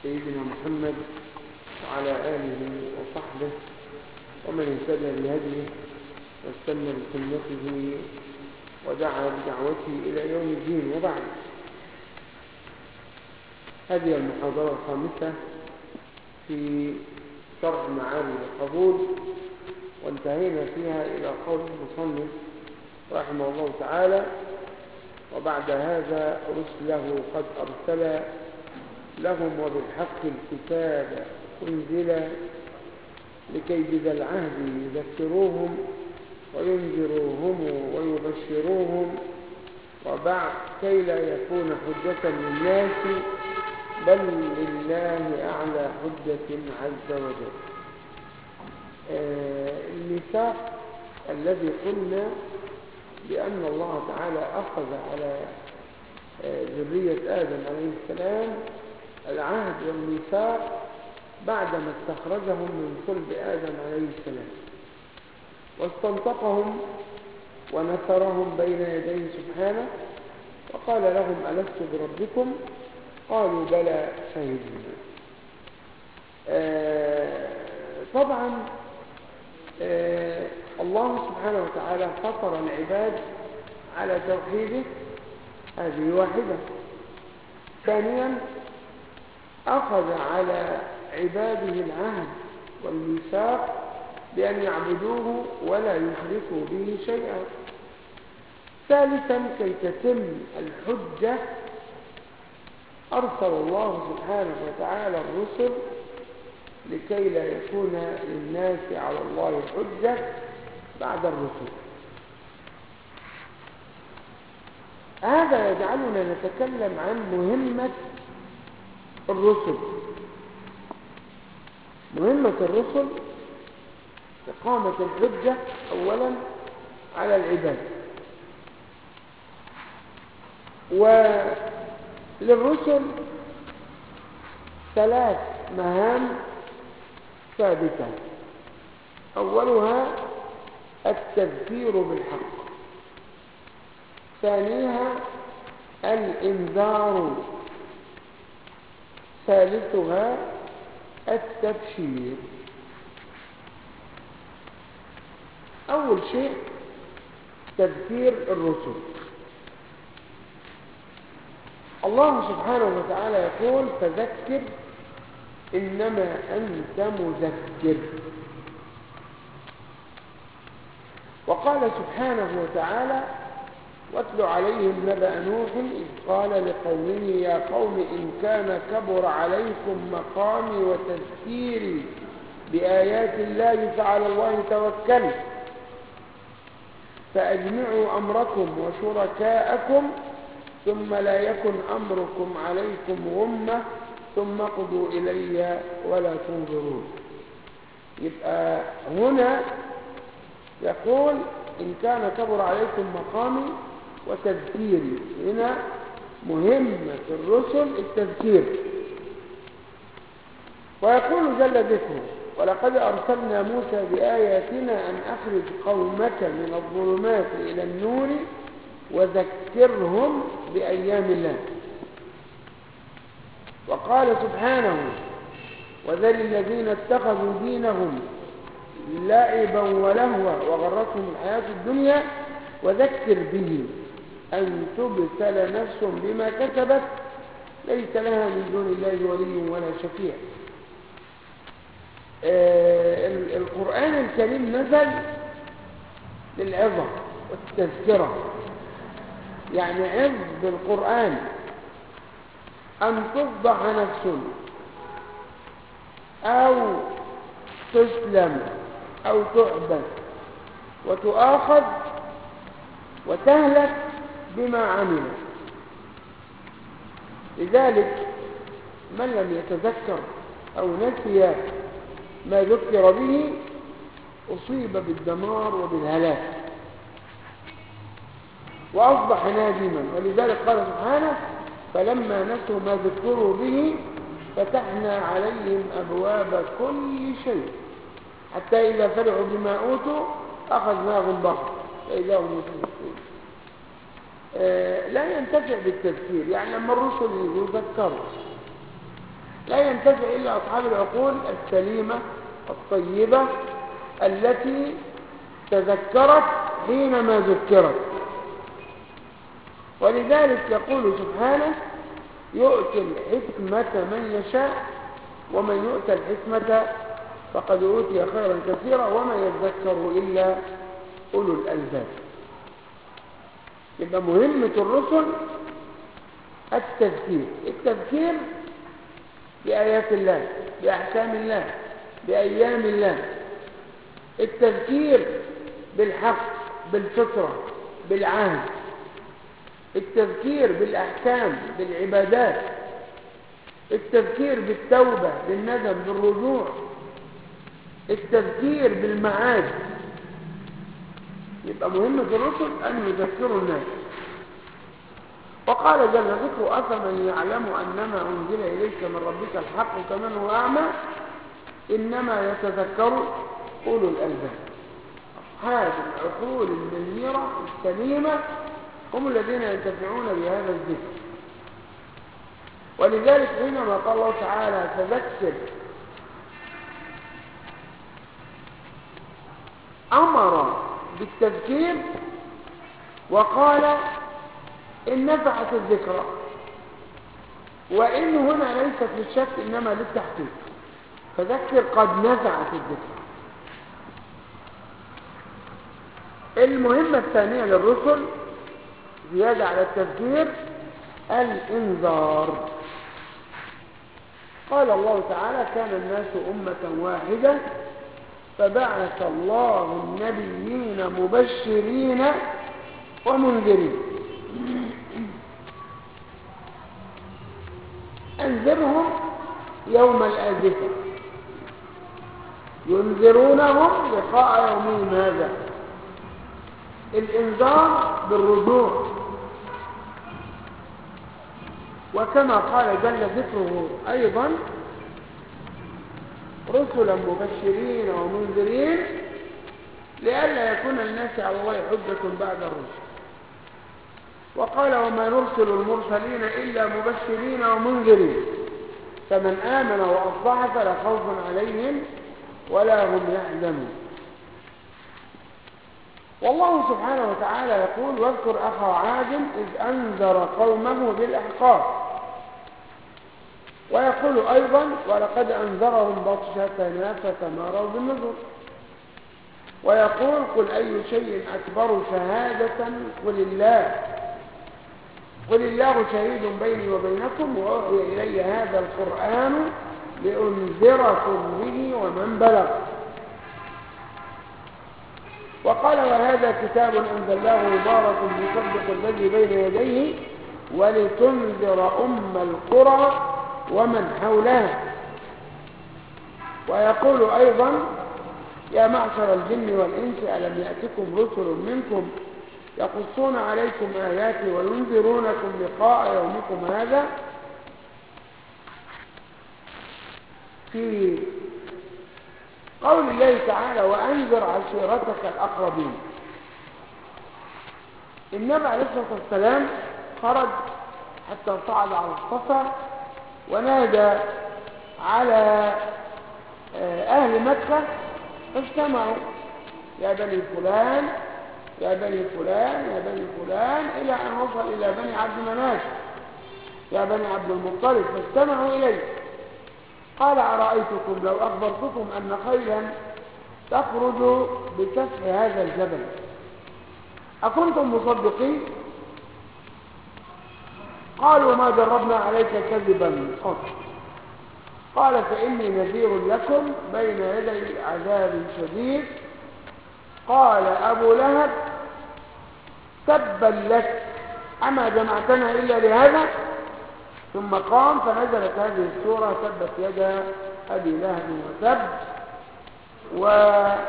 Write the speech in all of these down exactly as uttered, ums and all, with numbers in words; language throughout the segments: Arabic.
سيدنا محمد وعلى آله وصحبه ومن اهتدى بهديه واستنى بسنته ودعا بدعوته إلى يوم الدين. وبعد، هذه المحاضرة الخامسة في شرح معاني القبول، وانتهينا فيها إلى قول المصنف رحمه الله تعالى: وبعد هذا رسله قد أرسل لهم وبالحق الكتاب أنزل لكي بذا العهد يذكروهم وينذروهم ويبشروهم وبعد كي لا يكون حجة للناس بل لله أعلى حجة عز وجل. آه الميثاق الذي قلنا بأن الله تعالى أخذ على آه ذرية آدم عليه السلام العهد والميثاق بعدما استخرجهم من صلب آدم عليه السلام واستنطقهم ونثرهم بين يديه سبحانه وقال لهم: ألست بربكم؟ قالوا: بلى شهدنا. آه طبعا آه الله سبحانه وتعالى فطر العباد على توحيده، هذه واحدة. ثانيا، أخذ على عباده العهد والميثاق بأن يعبدوه ولا يشركوا به شيئا. ثالثا، كي تتم الحجة أرسل الله سبحانه وتعالى الرسل لكي لا يكون للناس على الله حجة بعد الرسل. هذا يجعلنا نتكلم عن مهمة الرسل. مهمة الرسل إقامة الحجة أولا على العباد، وللرسل ثلاث مهام ثابتة: أولها التذكير بالحق، ثانيها الإنذار، ثالثها التبشير. أول شيء تذكير الرسل. الله سبحانه وتعالى يقول: فذكر إنما أنت مذكر. وقال سبحانه وتعالى: واتل عليهم نبأ نوح إذ قال لقومه يا قوم إن كان كبر عليكم مقامي وتذكيري بآيات الله فعلى الله توكلت فأجمعوا أمركم وشركاءكم ثم لا يكن أمركم عليكم غمة ثم قضوا إلي ولا تنظرون. يبقى هنا يقول: إن كان كبر عليكم مقامي وتذكيري. هنا مهمة الرسل التذكير. ويقول جل ذكره: ولقد أرسلنا موسى بآياتنا أن أخرج قومك من الظلمات إلى النور وذكرهم بأيام الله. وقال سبحانه: وذل الذين اتخذوا دينهم لعبا ولهوا وغرتهم الحياة الدنيا وذكر به أن تبتل نفس بما كسبت ليس لها من دون الله ولي ولا شفيع. آه القرآن الكريم نزل للعظة والتذكرة، يعني عظ بالقرآن أن تفضح نفس أو تسلم أو تعبد وتؤاخذ وتهلك بما عمل. لذلك من لم يتذكر أو نسي ما ذكر به أصيب بالدمار وبالهلاك وأصبح نادما. ولذلك قال سبحانه: فلما نسوا ما ذكروا به فتحنا عليهم أبواب كل شيء حتى إذا فرحوا بما أوتوا أخذناهم بغتة فإذا هم مبلسون. لا ينتفع بالتذكير، يعني لما الرسل يذكروا لا ينتفع إلا أصحاب العقول السليمة الطيبة التي تذكرت حينما ذكرت. ولذلك يقول سبحانه يؤتي الحكمة من يشاء ومن يؤتى الحكمة فقد أوتي خيرا كثيرا وما يذكر إلا أولو الألباب. يبقى مهمة الرسل التذكير، التذكير بآيات الله، بأحكام الله، بأيام الله، التذكير بالحق، بالفطرة، بالعهد، التذكير بالأحكام، بالعبادات، التذكير بالتوبة، بالندم، بالرجوع، التذكير بالمعاد. يبقى مهمة الرسل أن يذكروا الناس. وقال جل ذكره أفمن يعلم أنما أنزل إليك من ربك الحق كمن هو أعمى إنما يتذكر أولو الألباب. أصحاب العقول المنيرة السليمة هم الذين ينتفعون بهذا الذكر. ولذلك حينما قال الله تعالى تذكر أمر بالتذكير وقال إن نفعت الذكرى، وإن هنا ليست للشك إنما للتحقيق، فذكر قد نفعت الذكرى. المهمة الثانية للرسل زيادة على التذكير الإنذار. قال الله تعالى كان الناس أمة واحدة فبعث الله النبيين مبشرين ومنذرين أنذرهم يوم الآزفة ينذرونهم لقاء يومهم هذا. الإنذار بالرجوع، وكما قال جل ذكره أيضا رسلا مبشرين ومنذرين لئلا يكون الناس على الله حجة بعد الرسل. وقال وما نرسل المرسلين إلا مبشرين ومنذرين فمن آمن وأصلح فلا خوف عليهم ولا هم يحزنون. والله سبحانه وتعالى يقول واذكر أخا عاد إذ أنذر قومه بالأحقاف. ويقول أيضا ولقد أنذرهم بطشتنا فتماروا بالنذر. ويقول قل أي شيء أكبر شهادة قل الله قل الله شهيد بيني وبينكم وأوحي إلي هذا القرآن لأنذركم به ومن بلغ. وقال وهذا كتاب أنزلناه مبارك مصدق الذي بين يديه ولتنذر أم القرى ومن حولها. ويقول أيضا يا معشر الجن والإنس ألم يأتكم رسل منكم يقصون عليكم آياتي وينذرونكم لقاء يومكم هذا. في قول الله تعالى وأنذر عشيرتك الأقربين. النبي عليه الصلاة والسلام خرج حتى صعد على الصفا ونادى على أهل مكة فاجتمعوا يا بني فلان يا بني فلان يا بني فلان إلى أن وصل إلى بني عبد مناف يا بني عبد المطلب فاجتمعوا إليه. قال أرأيتكم لو أخبرتكم أن خيلا تخرج بسفح هذا الجبل أكنتم مصدقين؟ قالوا ما جربنا عليك كذبا قط. قال فإني نذير لكم بين يدي عذاب شديد. قال أبو لهب تبا لك أما جمعتنا إلا لهذا. ثم قام فنزلت هذه السورة تبت يدا أبي لهب وتب. وقرأ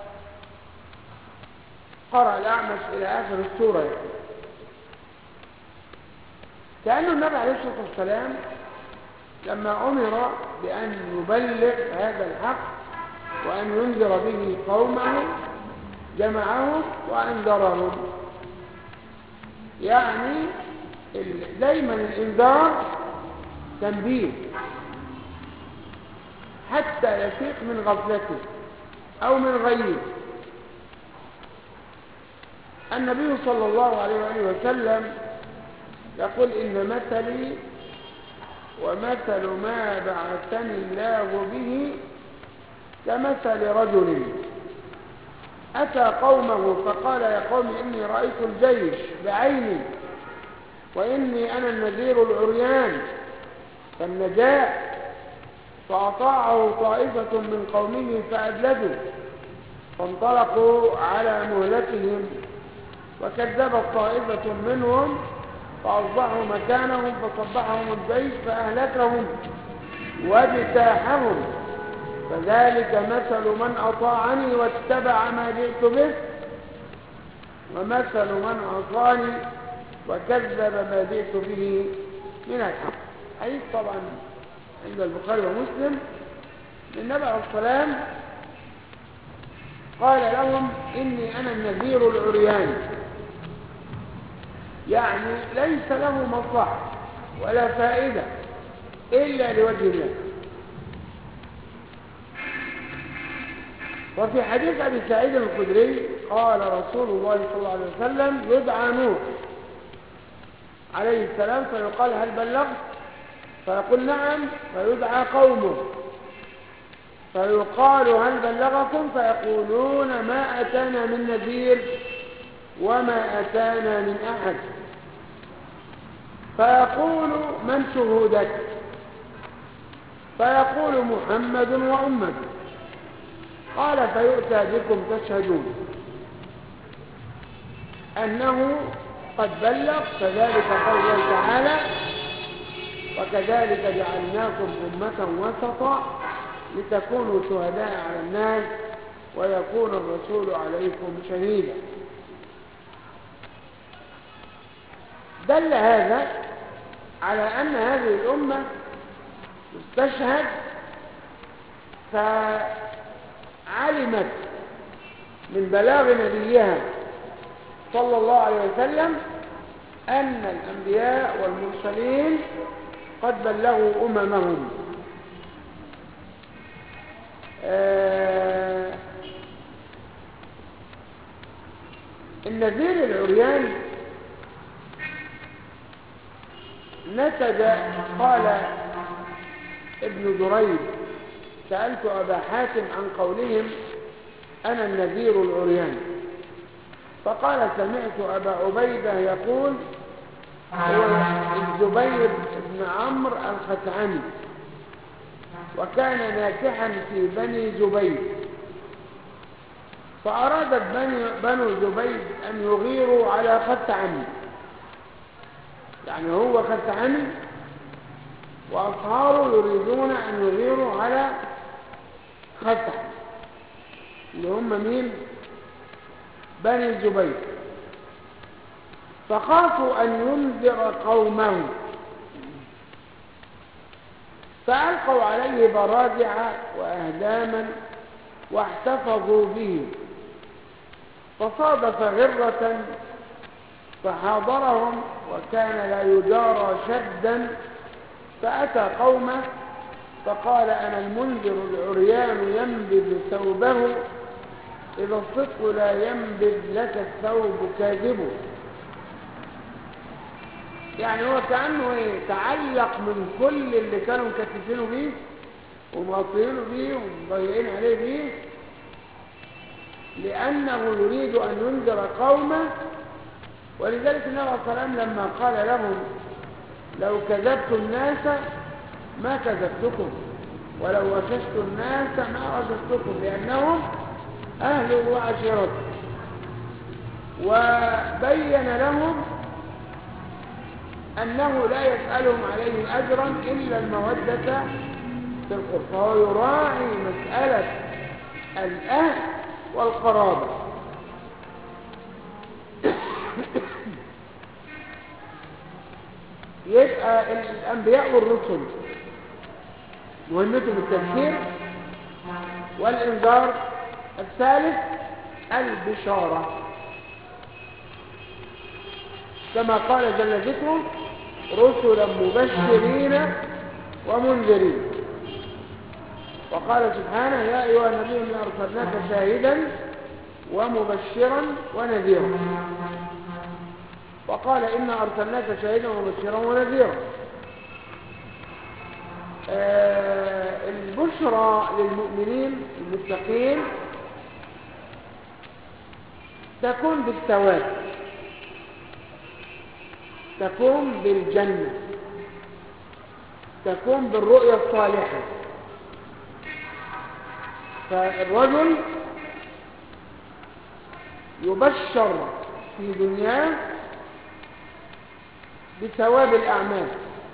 الأعمش إلى آخر السورة يعني. كأنه النبي عليه الصلاة والسلام لما أمر بأن يبلغ هذا الحق وأن ينذر به قومه جمعهم وأنذرهم. يعني دايما الإنذار تنبيه حتى يفيق من غفلته أو من غيه. النبي صلى الله عليه وآله وسلم يقول إن مثلي ومثل ما بعثني الله به كمثل رجل أتى قومه فقال يا قوم إني رأيت الجيش بعيني وإني أنا النذير العريان فالنجاء فأطاعه طائفة من قومه فأدلجوا فانطلقوا على مهلتهم وكذبت طائفة منهم فأصبحوا مكانهم فصبحهم الجيش فأهلكهم واجتاحهم فذلك مثل من أطاعني واتبع ما جئت به ومثل من عصاني وكذب ما جئت به من الحق. حديث طبعا عند البخاري ومسلم النبي عليه السلام قال لهم إني أنا النذير العريان، يعني ليس له مصلحة ولا فائدة إلا لوجه الله. وفي حديث أبي سعيد الخدري قال رسول الله صلى الله عليه وسلم يدعى نوح عليه السلام فيقال هل بلغت؟ فيقول نعم، فيدعى قومه فيقال هل بلغكم؟ فيقولون ما أتانا من نذير وما أتانا من أحد. فيقول من شهودك؟ فيقول محمد وأمته. قال فيؤتى بكم تشهدون أنه قد بلغ، فذلك قول الله تعالى وكذلك جعلناكم أمة وسطا لتكونوا شهداء على الناس ويكون الرسول عليكم شهيدا. دل هذا على أن هذه الأمة استشهد فعلمت من بلاغ نبيها صلى الله عليه وسلم أن الأنبياء والمرسلين قد بلغوا أممهم. آه النذير العريان نتج، قال ابن دريد سألت أبا حاتم عن قولهم أنا النذير العريان، فقال سمعت أبا عبيدة يقول هو الزبير بن عمرو الخثعمي وكان ناكحا في بني زبير، فأرادت بني بنو زبير أن يغيروا على خثعمي، يعني هو خثعمي وأصهاره يريدون أن يغيروا على خثعمي اللي هم مين؟ بني زبير. فخافوا أن ينذر قومه فألقوا عليه براجع وأهداما واحتفظوا به، فصادف غرة فحاضرهم وكان لا يجارى شدا، فأتى قومه فقال أنا المنذر العريان ينبذ ثوبه إذا الصدق لا ينبذ لك الثوب كاذبه. يعني هو كأنه يتعلق من كل اللي كانوا مكتفينه بيه ومغطينه بيه ومضيعين عليه بيه، لأنه يريد أن ينذر قومه. ولذلك النبي عليه الصلاة والسلام لما قال لهم لو كذبت الناس ما كذبتكم ولو وششت الناس ما وششتكم، لأنهم أهل وعشيرته، وبين لهم أنه لا يسألهم عليه أجرا إلا المودة في القرب، فهو يراعي مسألة الأهل والقرابة. يبقى الأنبياء والرسل مهمتهم التذكير والإنذار. الثالث البشارة، كما قال جل ذكره رسلا مبشرين ومنذرين. وقال سبحانه يا أيها النبي إنا أرسلناك شاهدا ومبشرا ونذيرا، وقال إنا أرسلناك شاهدا ومبشرا ونذيرا. آه البشرى للمؤمنين المتقين تكون بالثواب، تكون بالجنة، تكون بالرؤية الصالحة. فالرجل يبشر في دنياه بثواب الأعمال،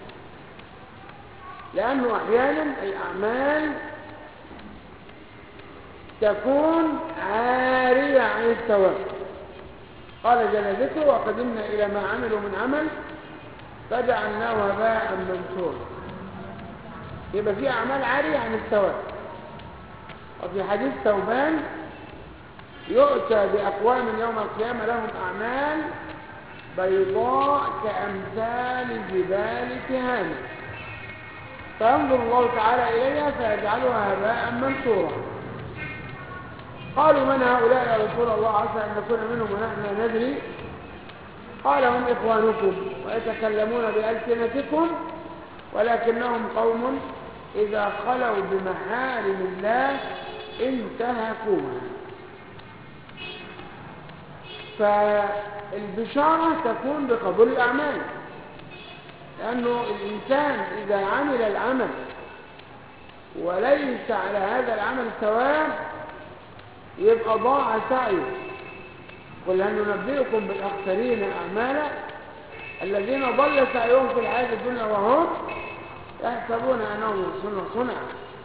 لأنه أحيانا الأعمال تكون عارية عن الثواب. قال جل ذكره وقدمنا إلى ما عملوا من عمل فجعلناه هباء منثورا. يبقى في أعمال عارية عن الثواب. وفي حديث ثوبان يؤتى بأقوام يوم القيامة لهم أعمال بيضاء كأمثال جبال تهامة، فينظر الله تعالى إليها فيجعلها هباء منثورا. قالوا من هؤلاء يا رسول الله عسى أن نكون منهم ونحن لا ندري؟ قال هم إخوانكم ويتكلمون بألسنتكم ولكنهم قوم إذا خلوا بمحارم الله انتهكوها. فالبشارة تكون بقبول الأعمال، لأنه الإنسان إذا عمل العمل وليس على هذا العمل ثواب يبقى ضاع سعيه. قل هل ننبئكم بالأخسرين أعمالا الذين ضل سعيهم في الحياة الدنيا وهم يحسبون أنهم يحسنون صنعا.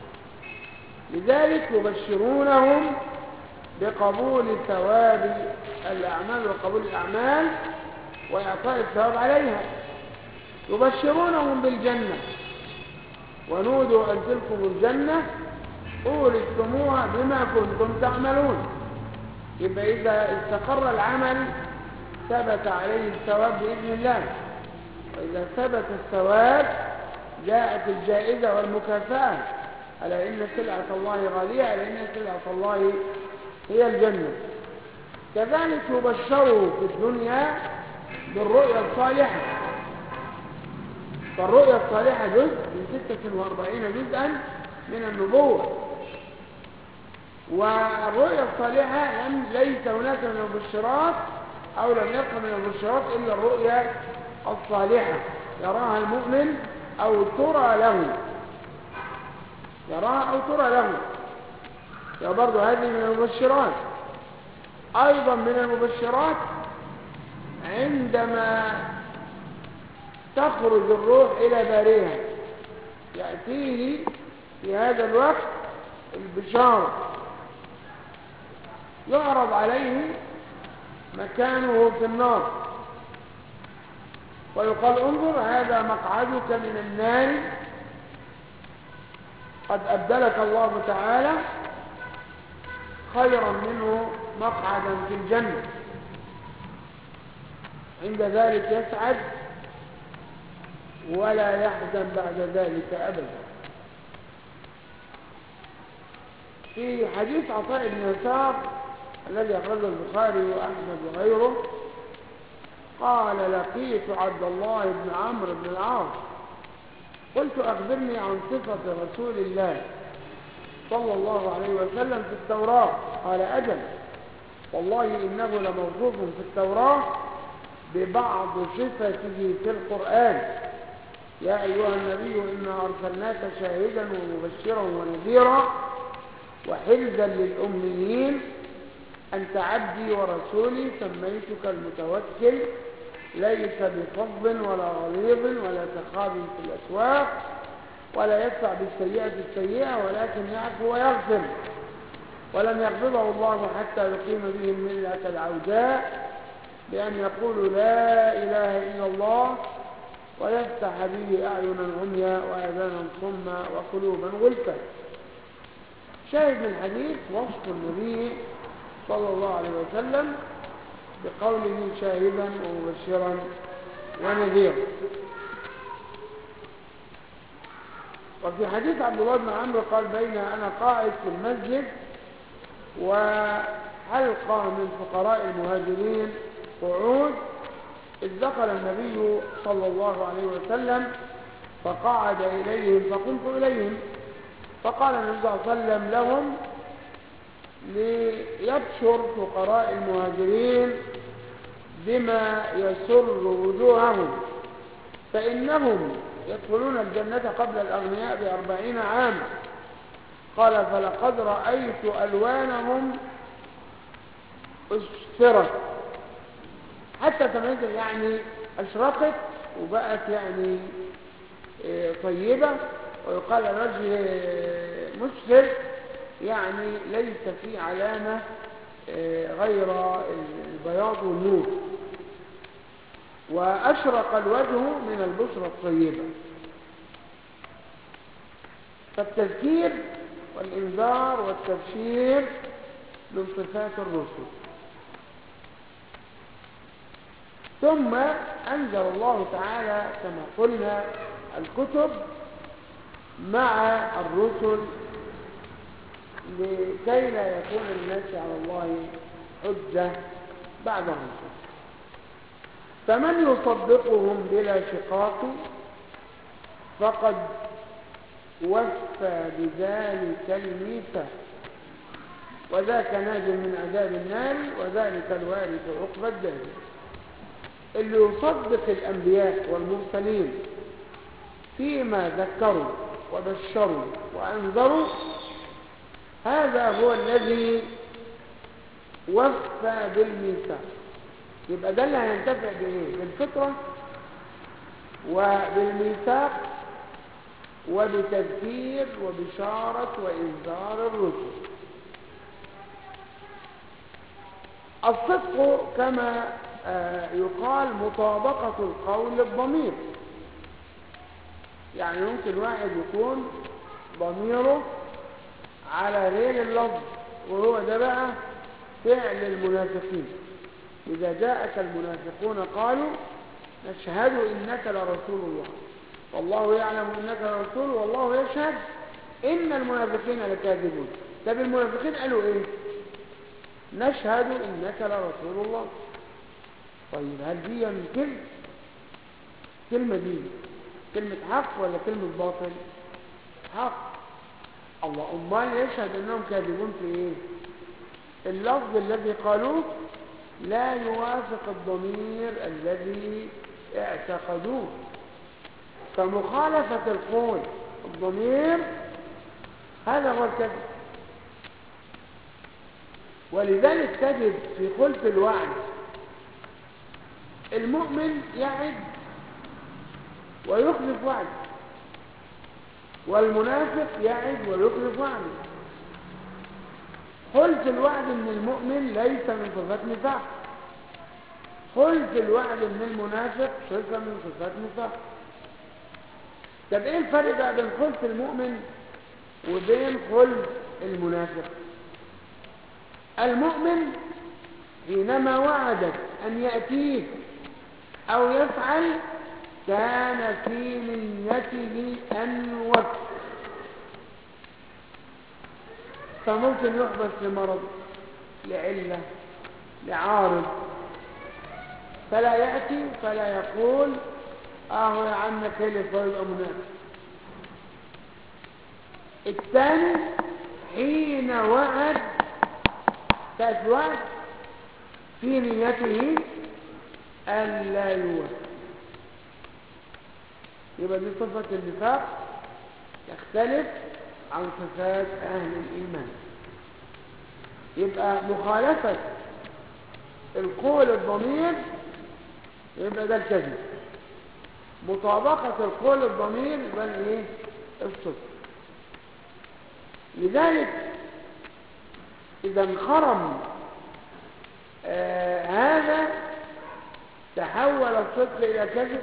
لذلك يبشرونهم بقبول ثواب الأعمال وقبول الأعمال وإعطاء الثواب عليها. يبشرونهم بالجنة ونودوا أن تلكم الجنة أورثتموها بما كنتم تعملون. يبقى إذا استقر العمل ثبت عليه الثواب بإذن الله، وإذا ثبت الثواب جاءت الجائزة والمكافأة. ألا إن سلعة الله غالية، ألا إن سلعة الله هي الجنة. كذلك يبشروا في الدنيا بالرؤيا الصالحة. فالرؤيا الصالحة جزء من ستة وأربعين جزءا من النبوة، والرؤيا الصالحة لم ليس هناك من المبشرات أو لم يبقى من المبشرات إلا الرؤيا الصالحة يراها المؤمن أو ترى له، يراها أو ترى له، يا برضو هذه من المبشرات. أيضا من المبشرات عندما تخرج الروح إلى باريها يأتيه في هذا الوقت البشارة، يعرض عليه مكانه في النار ويقال انظر هذا مقعدك من النار قد أبدلك الله تعالى خيرا منه مقعدا في الجنة. عند ذلك يسعد ولا يحزن بعد ذلك أبدا. في حديث عطاء بن يسار الذي أخرجه البخاري وأحمد وغيره قال لقيت عبد الله بن عمرو بن العاص قلت أخبرني عن صفة رسول الله صلى الله عليه وسلم في التوراة. قال أجل والله إنه لموصوف في التوراة ببعض صفته في القرآن يا أيها النبي إنا أرسلناك شاهدا ومبشرا ونذيرا وحرزا للأميين أنت عبدي ورسولي سميتك المتوكل ليس بفظ ولا غليظ ولا سخاب في الأسواق ولا يدفع بالسيئة السيئة ولكن يعفو ويغفر ولم يقبضه الله حتى يقيم به الملة العوجاء بأن يقولوا لا إله إلا الله ويفتح به أعينا عميا وآذانا صما وقلوبا غلفا. شاهد من الحديث وصف النبي صلى الله عليه وسلم بقوله شاهدا ومبشرا ونذيرا. وفي وفي حديث عبد الله بن عمرو قال بين أنا قاعد في المسجد وحلقة من فقراء المهاجرين قعود، إذ دخل النبي صلى الله عليه وسلم فقعد إليهم فقمت إليهم، فقال النبي صلى الله عليه وسلم لهم ليبشر فقراء المهاجرين بما يسر وجوههم فإنهم يدخلون الجنة قبل الأغنياء بأربعين عاما. قال فلقد رأيت ألوانهم أسفرت حتى تميز، يعني أشرقت وبقت يعني طيبة، ويقال الرجل مسفر يعني ليس في علامة غير البياض والنور، وأشرق الوجه من البشرة الطيبة. فالتذكير والإنذار والتبشير من صفات الرسل. ثم أنزل الله تعالى كما قلنا الكتب مع الرسل لكي لا يكون الناس على الله حجة بعد الرسل. فمن يصدقهم بلا شقاق فقد وفى بذلك الميثاق، وذاك ناج من عذاب النار وذلك الوارث عقبى الدار. اللي يصدق الأنبياء والمرسلين فيما ذكروا وبشروا وأنذروا، هذا هو الذي وفى بالميثاق. يبقى ده اللي هينتفع بإيه؟ بالفطرة وبالميثاق وبتذكير وبشارة وإنذار الرسل. الصدق كما يقال مطابقة القول للضمير، يعني ممكن واحد يكون ضميره على غير اللفظ، وهو ده بقى فعل المنافقين. إذا جاءك المنافقون قالوا نشهد إنك لرسول الله والله يعلم إنك لرسول والله يشهد إن المنافقين لكاذبون. طب المنافقين قالوا إيه؟ نشهد إنك لرسول الله. طيب هل دي من كلمة كلمة دي كلمة حق ولا كلمة باطل؟ حق. الله أمال يشهد إنهم كاذبون في إيه؟ اللفظ الذي قالوه لا يوافق الضمير الذي اعتقدوه، فمخالفة القول الضمير هذا هو الكذب. ولذلك تجد في خلف الوعد المؤمن يعد ويخلف وعد، والمنافق يعد ويخلف وعده. خلف الوعد من المؤمن ليس من صفات نفاق، خلف الوعد من المنافق صفة من صفات نفاق. طب ايه الفرق بقى بين خلف المؤمن وبين خلف المنافق؟ المؤمن حينما وعدك أن يأتيك أو يفعل كان في نيته أن يوفي، فممكن يحبس لمرض لعلة لعارض فلا يأتي، فلا يقول آه يا عم كلف ويبقى منافق. الثاني حين وعد كانت وعد في نيته ألا يوفي، يبقى دي صفة النفاق يختلف عن صفات أهل الإيمان. يبقى مخالفة القول الضمير يبقى ده الكذب، مطابقة القول الضمير يبقى ايه؟ الصدق. لذلك إذا انخرم آه هذا تحول الصدق إلى كذب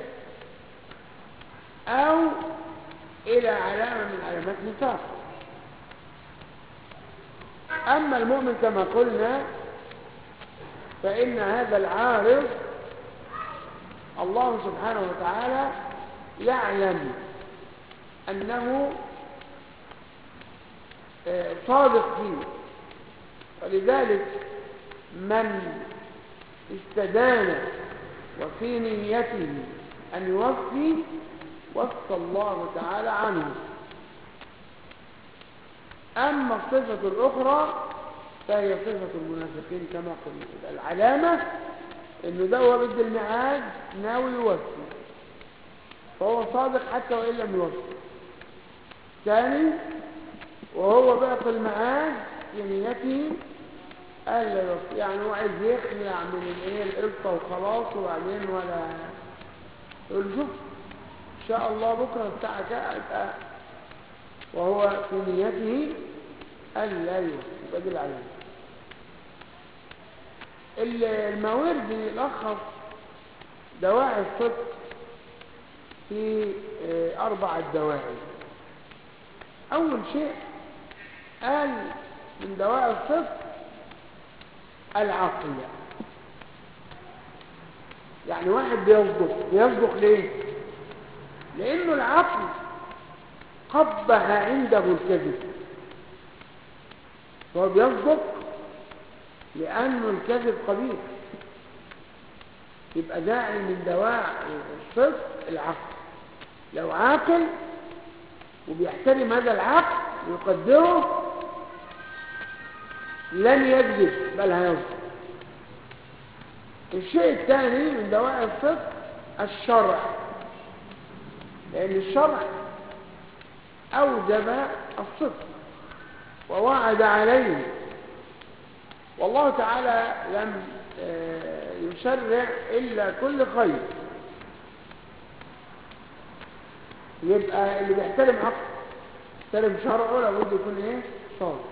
أو إلى علامة من علامات نفاق. أما المؤمن كما قلنا فإن هذا العارض الله سبحانه وتعالى يعلم أنه صادق فيه. ولذلك من استدان وفي نيته أن يوفي وفى الله تعالى عنه. أما الصفة الأخرى فهي صفة المنافقين كما قلنا. العلامة إنه ده هو بد الميعاد ناوي يوفي، فهو صادق حتى وإن لم يوفي. ثاني، وهو باقي الميعاد في نيته ألا يوفي، يعني هو عايز يخلع من الايه القصة وخلاص، وبعدين ولا يقول شوف إن شاء الله بكرة الساعة كذا، وهو في نيته ألا يوفي. يبقى دي العلامة. الماوردي يلخص دواعي الصدق في أربعة دواعي. أول شيء قال من دواعي الصدق العقل. يعني واحد بيصدق، بيصدق ليه؟ لأنه العقل قبح عنده الكذب، فهو بيصدق لأنه الكذب قبيح. يبقى داعي من دواعي الصدق العقل. لو عاقل وبيحترم هذا العقل ويقدره لن يكذب بل هيصدق. الشيء الثاني من دواعي الصدق الشرع، لأن الشرع أوجب الصدق ووعد عليه، والله تعالى لم يشرع إلا كل خير. يبقى اللي بيحترم عقله يحترم شرعه لابد يكون ايه؟ صادق.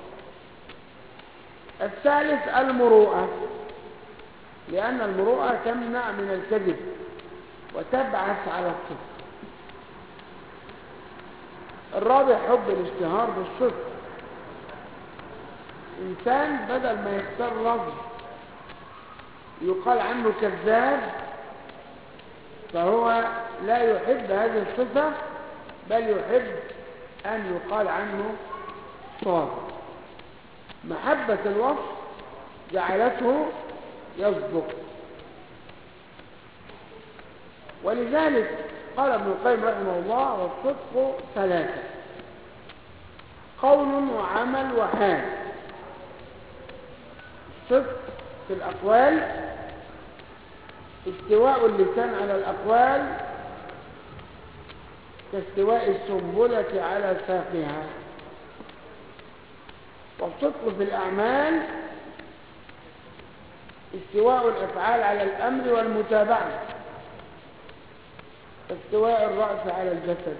الثالث المروءة، لأن المروءة تمنع من الكذب وتبعث على الصدق. الرابع حب الاشتهار بالصدق. إنسان بدل ما يختار لفظ يقال عنه كذاب فهو لا يحب هذه الصفة، بل يحب أن يقال عنه صادق. محبة الوصف جعلته يصدق. ولذلك قال ابن القيم رحمه الله: والصدق ثلاثة: قول وعمل وحال. الصدق في الأقوال استواء اللسان على الأقوال كاستواء السنبلة على ساقها. والصدق في الأعمال استواء الأفعال على الأمر والمتابعة كاستواء الرأس على الجسد.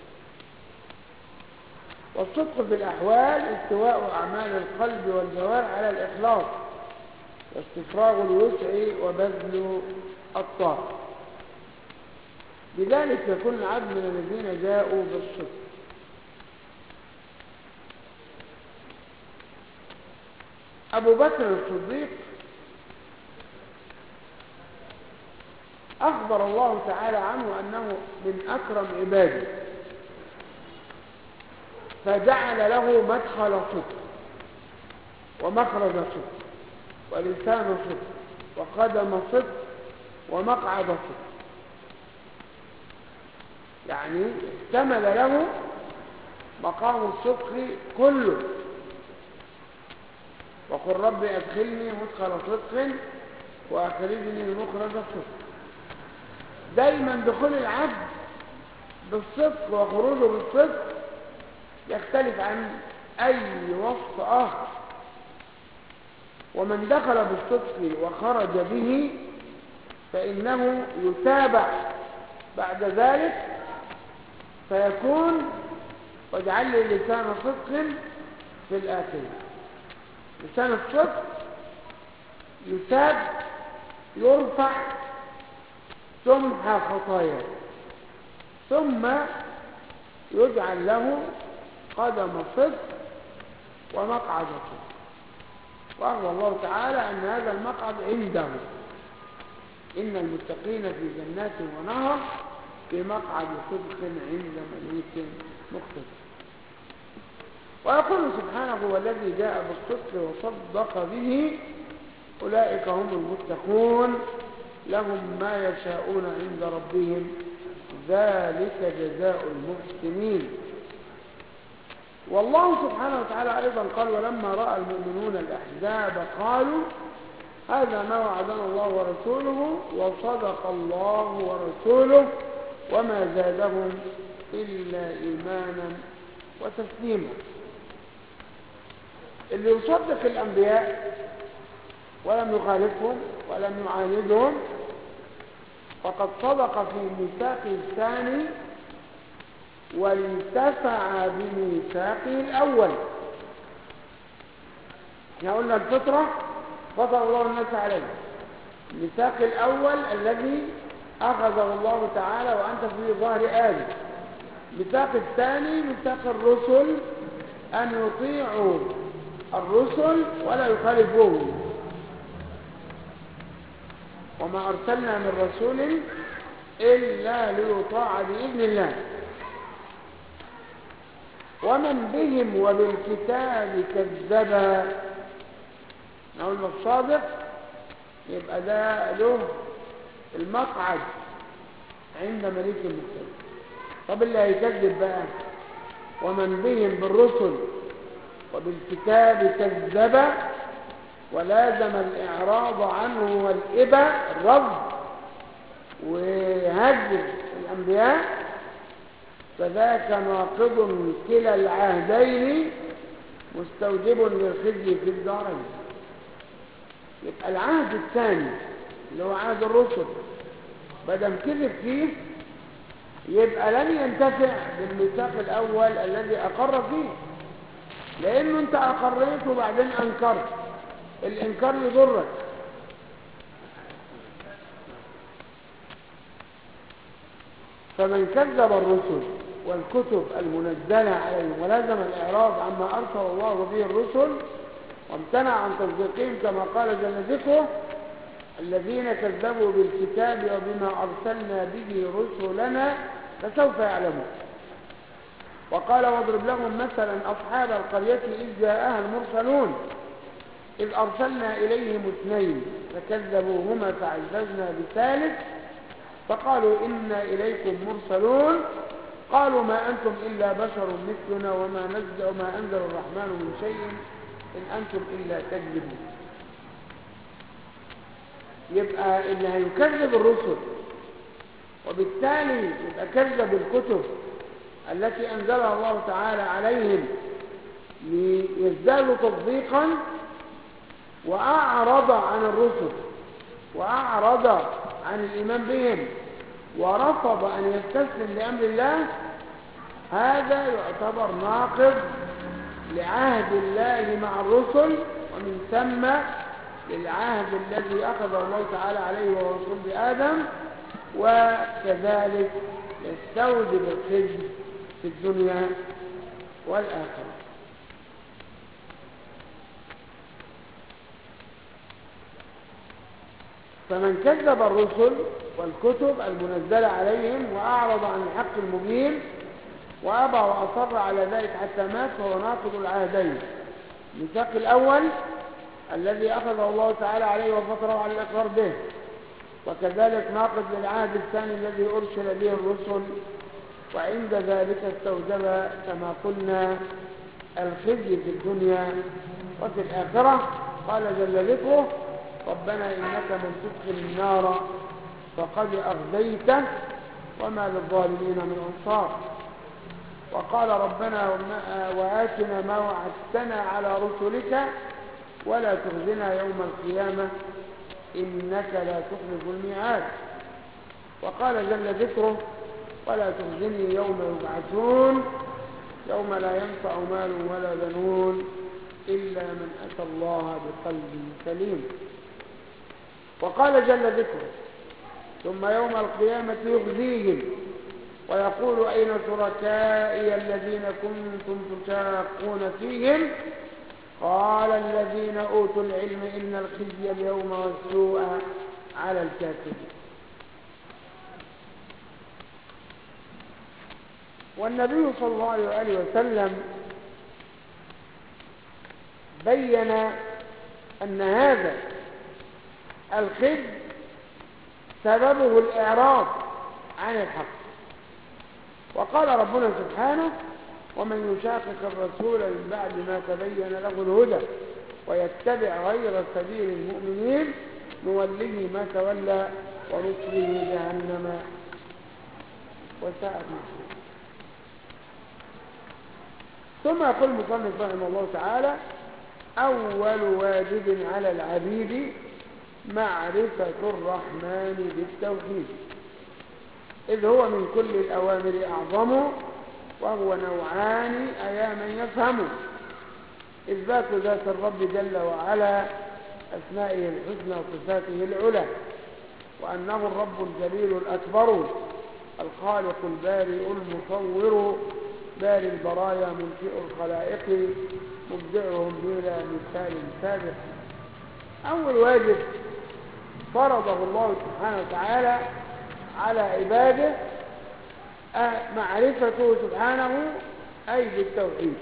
والصدق في الأحوال استواء أعمال القلب والجوارح على الإخلاص واستفراغ الوسع وبذل الطاقة. بذلك يكون العبد من الذين جاءوا بالصدق. أبو بكر الصديق أخبر الله تعالى عنه أنه من أكرم عباده، فجعل له مدخل صدق ومخرج صدق ولسان صدق وقدم صدق ومقعد صدق. يعني احتمل له مقام الصدق كله. وقل رب أدخلني مدخل صدق وأخرجني مخرج صدق. دايما دخول العبد بالصدق وخروجه بالصدق يختلف عن أي وصف آخر. ومن دخل بالصدق وخرج به فإنه يتابع بعد ذلك فيكون واجعل لي لسان صدق في الآخرة. لسان الصدق يتاب يرفع تمحى خطاياه، ثم يجعل له قدم صدق ومقعد صدق. وأخبر الله تعالى أن هذا المقعد عنده. إن المتقين في جنات ونهر في مقعد صدق عند مليك مقتدر. ويقول سبحانه والذي جاء بالصدق وصدق به أولئك هم المتقون لهم ما يشاءون عند ربهم ذلك جزاء المحسنين. والله سبحانه وتعالى أيضا قال ولما رأى المؤمنون الأحزاب قالوا هذا ما وعدنا الله ورسوله وصدق الله ورسوله وما زادهم إلا إيمانا وتسليما. اللي يصدق الأنبياء ولم يخالفهم ولم يعاندهم فقد صدق في الميثاق الثاني وانتفع بميثاقه الأول. احنا قلنا الفطرة فطر الله الناس عليه، الميثاق الأول الذي أخذه الله تعالى وأنت في ظهر آدم. الميثاق الثاني ميثاق الرسل أن يطيعوا الرسل ولا يخالفوهم، وما أرسلنا من رسول إلا ليطاع بإذن الله. ومن بهم وبالكتاب كذب، نقول الصادق يبقى ده له المقعد عند مليك المقتدر. طب اللي هيكذب بقى ومن بهم بالرسل وبالكتاب كذب ولازم الإعراض عنه والإبى الرفض وهجر الأنبياء فذاك ناقض كلا العهدين مستوجب للخزي في الدارين. يبقى العهد الثاني اللي هو عهد الرسل بدم كذب فيه يبقى لن ينتفع بالميثاق الأول الذي أقر فيه، لأنه أنت أقريت وبعدين أنكرت، الإنكار يضرك. فمن كذب الرسل والكتب المنزلة عليهم ولازم الإعراض عما أرسل الله به الرسل وامتنع عن تصديقهم كما قال جل ذكره الذين كذبوا بالكتاب وبما أرسلنا به رسلنا فسوف يعلمون. وقال واضرب لهم مثلا أصحاب القرية إذ جاءها المرسلون إذ أرسلنا إليهم اثنين فكذبوهما فعززنا بثالث فقالوا إنا إليكم مرسلون قالوا ما أنتم إلا بشر مثلنا وما نزل وما أنزل الرحمن من شيء إن أنتم إلا تكذبون. يبقى اللي هيكذب الرسل وبالتالي يبقى كذب الكتب التي أنزلها الله تعالى عليهم ليزدادوا تصديقا وأعرض عن الرسل وأعرض عن الإيمان بهم ورفض أن يستسلم لأمر الله، هذا يعتبر ناقض لعهد الله مع الرسل ومن ثم للعهد الذي أخذ الله تعالى عليه وهو رسول بآدم، وكذلك يستوجب الخزي في الدنيا والآخرة. فمن كذب الرسل والكتب المنزلة عليهم وأعرض عن الحق المبين وأبى وأصر على ذلك حتى مات فهو ناقض العهدين، الميثاق الأول الذي أخذه الله تعالى عليه وفطره على الإقرار به، وكذلك ناقض للعهد الثاني الذي أرسل به الرسل، وعند ذلك استوجب كما قلنا الخزي في الدنيا وفي الآخرة. قال جل ذكره ربنا إنك من تدخل النار فقد أغذيته وما للظالمين من أنصار. وقال ربنا وآتنا ما وعدتنا على رسلك ولا تخزنا يوم القيامة إنك لا تخلف الميعاد. وقال جل ذكره ولا تخزني يوم يبعثون يوم لا ينفع مال ولا بنون إلا من أتى الله بقلب سليم. وقال جل ذكره ثم يوم القيامة يخزيهم ويقول أين شركائي الذين كنتم تشاقون فيهم قال الذين أوتوا العلم إن الخزي اليوم والسوء على الكافرين. والنبي صلى الله عليه وسلم بين أن هذا الخذ سببه الإعراض عن الحق. وقال ربنا سبحانه: ومن يشاقق الرسول من بعد ما تبين له الهدى ويتبع غير سبيل المؤمنين نوله ما تولى ونصله جهنم وساءت مصيرا. ثم يقول المصنف رحمه الله تعالى: أول واجب على العبيد معرفة الرحمن بالتوحيد، إذ هو من كل الأوامر أعظم، وهو نوعان أيا من يفهم: إثبات ذات الرب جل وعلا أسمائه الحسنى وصفاته العلى، وأنه الرب الجليل الأكبر الخالق البارئ المصور بارئ البرايا منشئ الخلائق مبدعهم بلا مثال سابق. أول واجب فرضه الله سبحانه وتعالى على عباده معرفته سبحانه، أي بالتوحيد،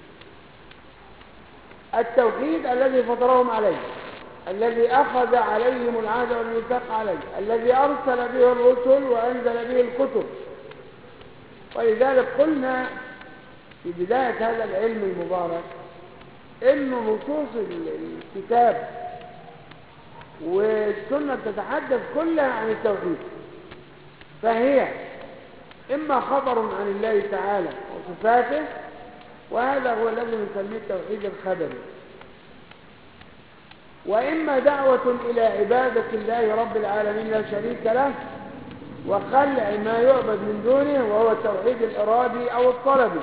التوحيد الذي فطرهم عليه، الذي أخذ عليهم العهد والميثاق عليه، الذي أرسل به الرسل وأنزل به الكتب. ولذلك قلنا في بداية هذا العلم المبارك إن نصوص الكتاب والسنة تتحدث كلها عن التوحيد، فهي إما خبر عن الله تعالى وصفاته، وهذا هو الذي نسميه التوحيد الخبري، وإما دعوة إلى عبادة الله رب العالمين لا شريك له وخلع ما يعبد من دونه، وهو التوحيد الإرادي أو الطلبي،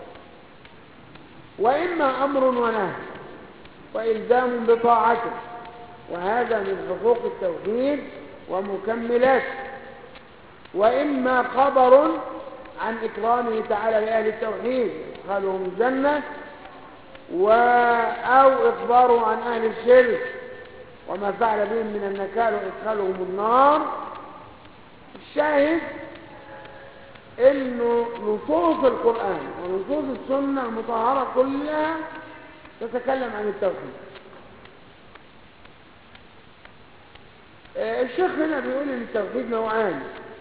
وإما أمر ونهي وإلزام بطاعته، وهذا من حقوق التوحيد ومكملاته، وإما خبر عن إكرامه تعالى لأهل التوحيد إدخالهم الجنة، أو إخباره عن أهل الشرك وما فعل بهم من النكال وإدخالهم النار. الشاهد إنه نصوص القرآن ونصوص السنة المطهرة كلها تتكلم عن التوحيد. الشيخ هنا بيقول إن التوحيد نوعان،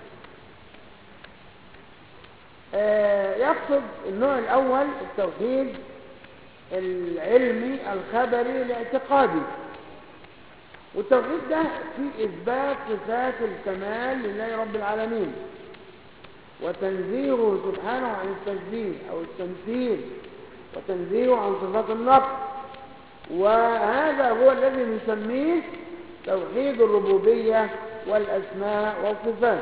يقصد النوع الأول التوحيد العلمي الخبري الاعتقادي، والتوحيد ده فيه إثبات صفات الكمال لله رب العالمين وتنزيهه سبحانه عن التشبيه أو التمثيل، وتنزيهه عن صفات النقص، وهذا هو الذي نسميه توحيد الربوبية والأسماء والصفات.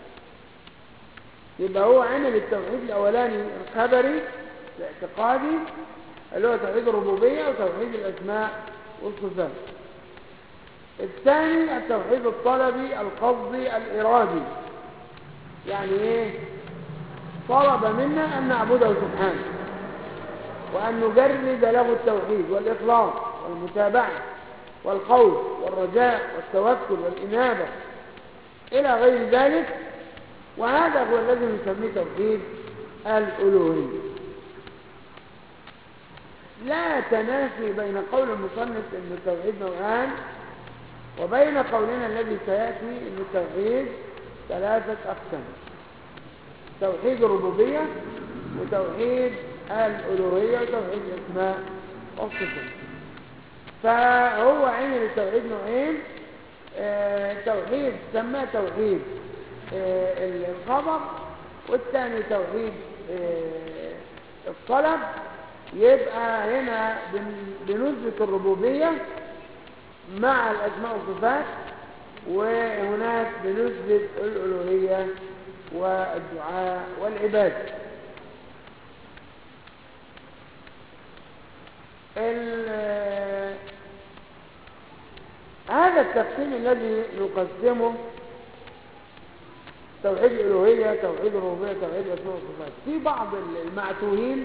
يبقى هو عمل التوحيد الأولاني الخبري الاعتقادي اللي هو توحيد الربوبية وتوحيد الأسماء والصفات. الثاني التوحيد الطلبي القصدي الإرادي، يعني إيه؟ طلب منا أن نعبده سبحانه وأن نجرد له التوحيد والإخلاص والمتابعة والخوف والرجاء والتوكل والإنابة إلى غير ذلك، وهذا هو الذي نسميه توحيد الألوهية. لا تنافي بين قول المصنف أن التوحيد نوعان وبين قولنا الذي سيأتي أن التوحيد ثلاثة أقسام: توحيد الربوبية وتوحيد الألوهية وتوحيد الأسماء والصفات. فهو عمل التوحيد نوعين، آه توحيد سماه توحيد آه الخبر، والثاني توحيد آه الطلب. يبقى هنا بنثبت الربوبية مع الأسماء والصفات، وهناك بنثبت الألوهية والدعاء والعبادة. هذا التقسيم الذي نقسمه توحيد الألوهية توحيد الربوبية توحيد الأسماء والصفات، في بعض المعتوهين،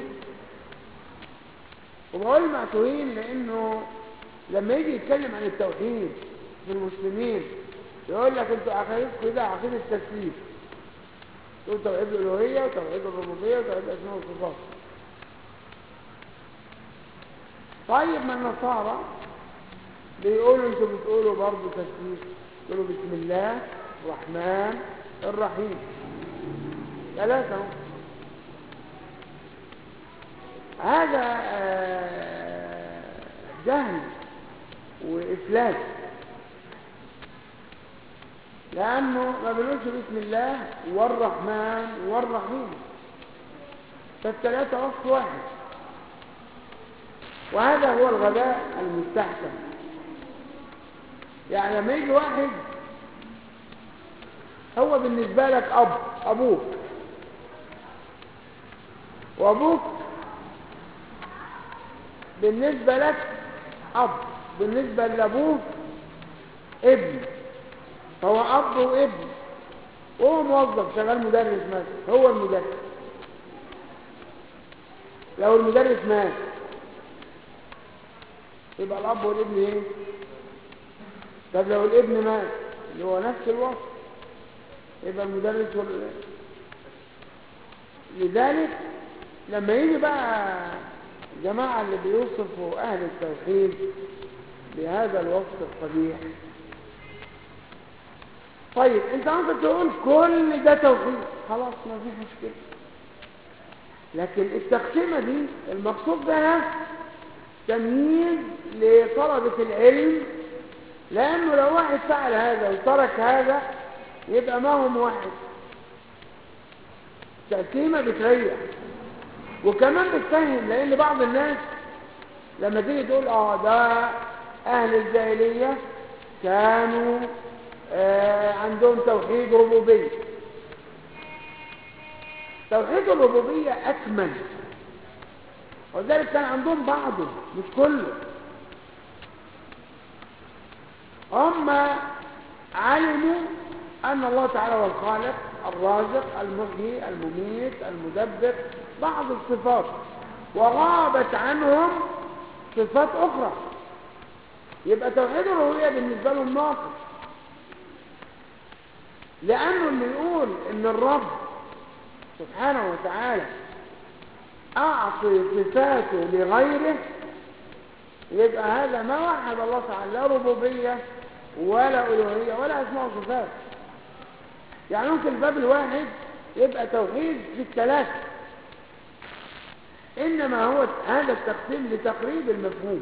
وبقول المعتوهين لأنه لما يجي يتكلم عن التوحيد في المسلمين يقول لك انتوا عقيدتكم ده عقيدة التسليم، تقول توحيد الألوهية وتوحيد الربوبية وتوحيد الأسماء والصفات. طيب ما النصارى بيقولوا انتوا بتقولوا برضه تسبيح، بتقولوا بسم الله الرحمن الرحيم، ثلاثة. هذا جهل وإفلاس، لأنه ما بيقولوش بسم الله والرحمن والرحيم، فالثلاثة وصف واحد، وهذا هو الغباء المستحسن. يعني لما يجي واحد هو بالنسبة لك أب، أبوك، وأبوك بالنسبة لك أب، بالنسبة لأبوه ابن، فهو أب وابن، وهو موظف شغال مدرس مثلا، هو المدرس. لو المدرس مات يبقى الأب والابن ايه؟ طب لو الابن مات اللي هو نفس الوصف يبقى المدرس وال... لذلك لما يجي بقى الجماعة اللي بيوصفوا أهل التوحيد بهذا الوصف القبيح، طيب انت ممكن تقول كل ده توحيد، خلاص ما فيش مشكلة، لكن التقسيمة دي المقصود بها تمييز لطلبة العلم، لأنه لو واحد فعل هذا وترك هذا يبقى ما هو موحد. تقسيمة بتريح وكمان بتفهم، لأن بعض الناس لما تيجي تقول اه ده أهل الجاهلية كانوا آه عندهم توحيد ربوبية، توحيد الربوبية أكمل، وذلك كان عندهم بعضه مش كله. هم علموا أن الله تعالى هو الخالق الرازق المحيي المميت المدبر، بعض الصفات، وغابت عنهم صفات أخرى، يبقى توحيد الربوبية بالنسبة لهم ناقص. لأنه اللي يقول إن الرب سبحانه وتعالى أعطي صفاته لغيره يبقى هذا ما وحد الله تعالى، لا ربوبية ولا ألوهية ولا أسماء وصفات. يعني ممكن الباب الواحد يبقى توحيد في الثلاثة، إنما هو هذا التقسيم لتقريب المفهوم،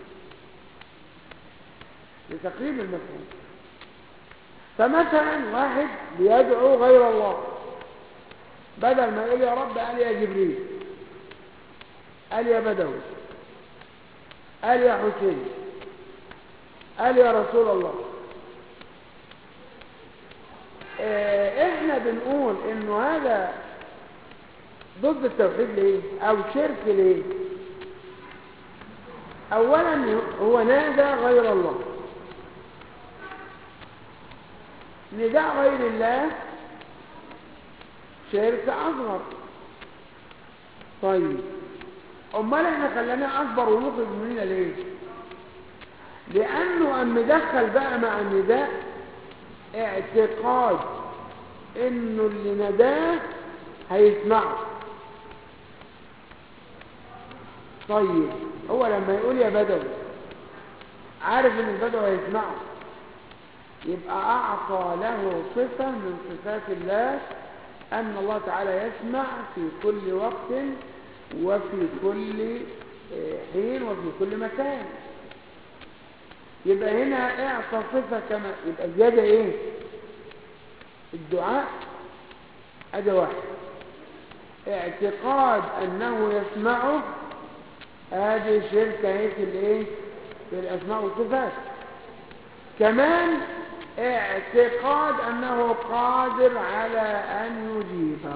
لتقريب المفهوم. فمثلا واحد بيدعو غير الله، بدل ما يقول يا رب قال يا جبريل، قال يا بدوي، قال يا حسين، قال يا رسول الله. احنا بنقول انه هذا ضد التوحيد ليه او شرك ليه؟ اولا هو نادى غير الله، نداء غير الله شرك اصغر. طيب امال احنا خليناه اكبر ونخرج مننا ليه؟ لانه ام مدخل بقى مع النداء اعتقاد انه اللي نداه هيسمعه. طيب هو لما يقول يا بدوي عارف ان البدوي هيسمعه، يبقى اعطى له صفة من صفات الله، ان الله تعالى يسمع في كل وقت وفي كل حين وفي كل مكان. يبقى هنا اعطى صفة كما، يبقى زيادة ايه؟ الدعاء ادي واحد، اعتقاد انه يسمعه ادي شركة ايه في الايه؟ في الاسماء والصفات. كمان اعتقاد انه قادر على ان يجيبه.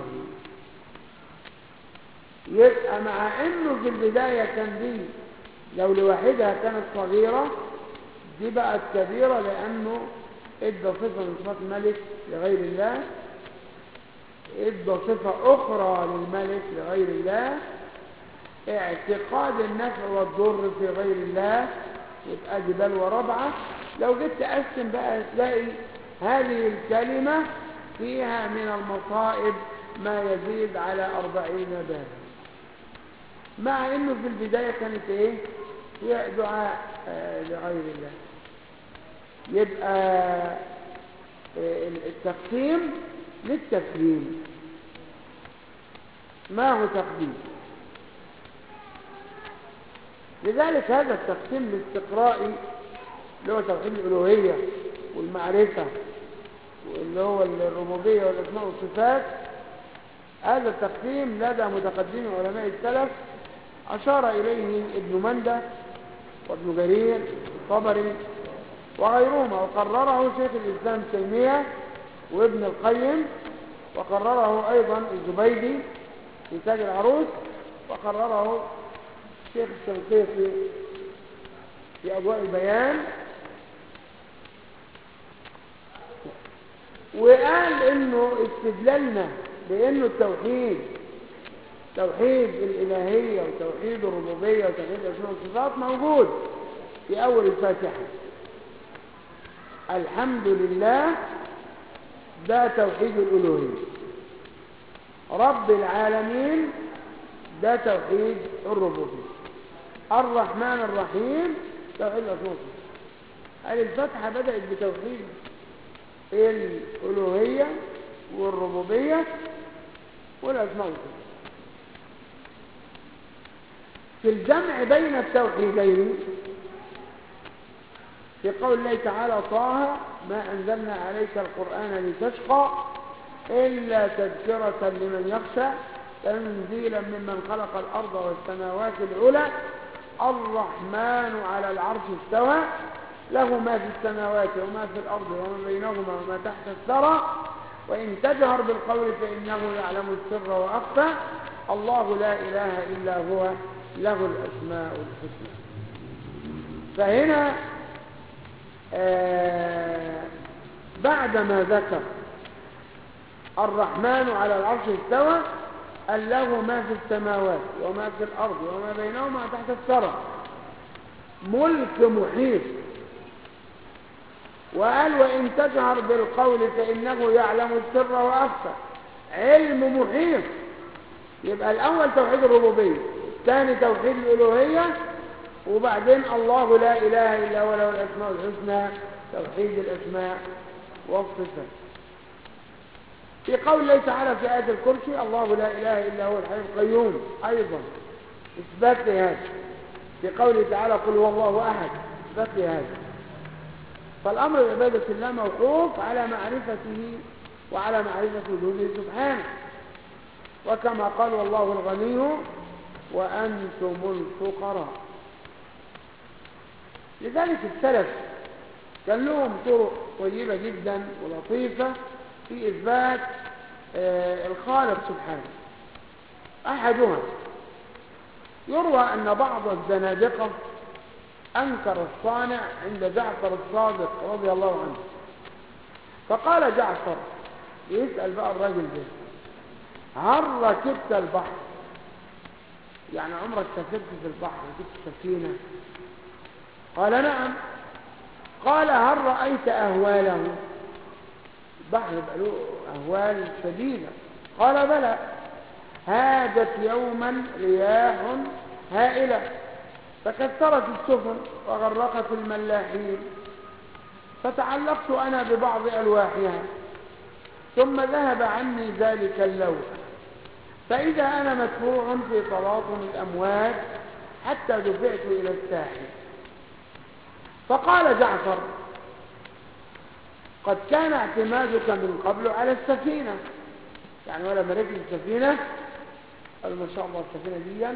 يبقى مع انه في البداية كان دي لو لوحدها كانت صغيرة، دي بقت كبيرة لانه ادى صفة من صفات الملك لغير الله، ادى صفة اخرى للملك لغير الله، اعتقاد النفع والضر في غير الله، يبقى دي بلوى رابعة. لو جيت تقسم بقى تلاقي هذه الكلمة فيها من المصائب ما يزيد على أربعين بابا، مع انه في البداية كانت ايه؟ هي دعاء لغير الله. يبقى التقسيم للتسليم. ما هو تقديم؟ لذلك هذا التقسيم الاستقرائي اللي هو توحيد الألوهية والمعرفة واللي هو الربوبية والأسماء والصفات، هذا التقسيم لدى متقدمي علماء السلف أشار إليه ابن مندة وابن جرير الطبري وغيرهما، وقرره شيخ الإسلام تيمية وابن القيم، وقرره أيضا الزبيدي في تاج العروس، وقرره الشيخ الشنقيطي في أضواء البيان. وقال إنه استدلالنا بإنه التوحيد توحيد الإلهية وتوحيد الربوبية وتوحيد الأسماء والصفات موجود في أول الفاتحة. الحمد لله ده توحيد الألوهية، رب العالمين ده توحيد الربوبية، الرحمن الرحيم توحيد الأسماء والصفات. هذه الفتحة بدأت بتوحيد الألوهية والربوبية والأسماء والصفات. في الجمع بين التوحيدين في قول الله تعالى طه ما أنزلنا عليك القرآن لتشقى إلا تذكرة لمن يخشى تنزيلا ممن خلق الأرض والسماوات العلى الرحمن على العرش استوى له ما في السماوات وما في الأرض وما بينهما وما تحت الثرى وإن تجهر بالقول فإنه يعلم السر وأخفى الله لا إله إلا هو له الأسماء الحسنى. فهنا آه بعدما ذكر الرحمن على العرش استوى قال له ما في السماوات وما في الأرض وما بينهما تحت الثرى، ملك محيط. وقال وإن تجهر بالقول فإنه يعلم السر وأخفى، علم محيط. يبقى الأول توحيد الربوبية، الثاني توحيد الألوهية، وبعدين الله لا إله إلا هو له الأسماء الحسنى توحيد الأسماء والصفات. في قول الله تعالى في آية الكرسي الله لا إله إلا هو الحي القيوم أيضا إثبات لهذا. في قوله تعالى قل هو الله أحد إثبات لهذا. فالأمر بعبادة الله موقوف على معرفته وعلى معرفة وجوده سبحانه، وكما قال والله الغني وأنتم الفقراء. لذلك السلف كان لهم طرق طيبة جدا ولطيفة في إثبات آه الخالق سبحانه. أحدها يروى أن بعض الزنادقة أنكر الصانع عند جعفر الصادق رضي الله عنه، فقال جعفر يسأل بقى الراجل ده هل ركبت البحر؟ يعني عمرك سافرت في البحر ركبت سفينة؟ قال نعم. قال هل رأيت أهواله؟ البحر يبقى له أهوال شديدة. قال بلى. هاجت يوما رياح هائلة فكثرت السفن وغرقت الملاحين، فتعلقت أنا ببعض ألواحها ثم ذهب عني ذلك اللوح، فإذا أنا مدفوع في تلاطم الأمواج حتى دفعت إلى الساحل. فقال جعفر قد كان اعتمادك من قبل على السفينة، يعني ولما ركب السفينة قال ما شاء الله السفينة دي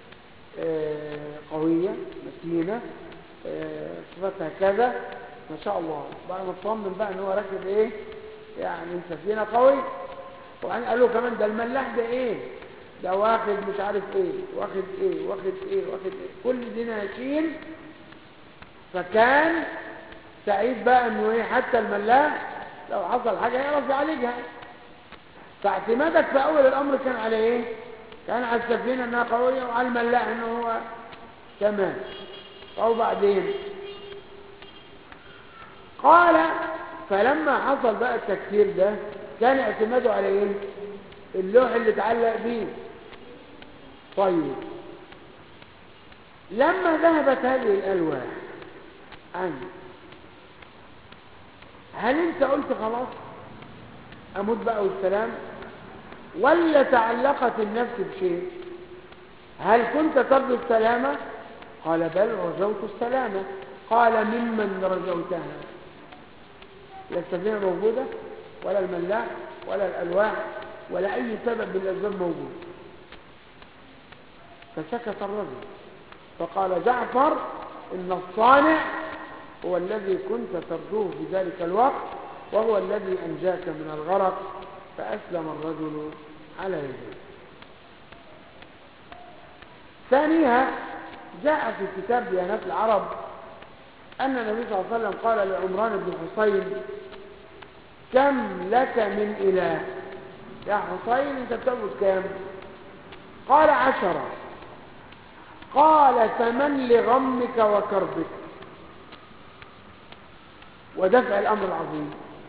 قوية متينة صفتها كذا ما شاء الله. بعد ما اطمن بقى ان هو راكب ايه يعني سفينة قوي، وبعدين قال له كمان ده الملاح ده ايه ده واخد مش عارف ايه واخد ايه واخد ايه واخد ايه كل دي ناشين. فكان سعيد بقى انه ايه حتى الملاح لو حصل حاجة يعرف يعالجها. فاعتمادك في اول الامر كان على ايه؟ كان على السفينة انها قوية وعلى الملاح انه هو تمام. او بعدين قال فلما حصل بقى التكفير ده كان اعتماده على ايه؟ اللوح اللي اتعلق بيه. طيب لما ذهبت هذه الألواح عنه، هل انت قلت خلاص اموت بقى والسلام، ولا تعلقت النفس بشيء؟ هل كنت ترجو السلامة؟ قال بل رجوت السلامة. قال ممن رجوتها؟ لا السفينة موجودة ولا الملاح ولا الألواح ولا أي سبب من الأسباب موجود. فسكت الرجل فقال جعفر إن الصانع هو الذي كنت ترجوه في ذلك الوقت، وهو الذي أنجاك من الغرق. فأسلم الرجل على يديه. ثانيها جاء في كتاب ديانات العرب أن النبي صلى الله عليه وسلم قال لعمران بن حسين كم لك من إله؟ يا حسين أنت بتعبد كم؟ قال عشرة. قال فمن لغمك وكربك ودفع الأمر العظيم.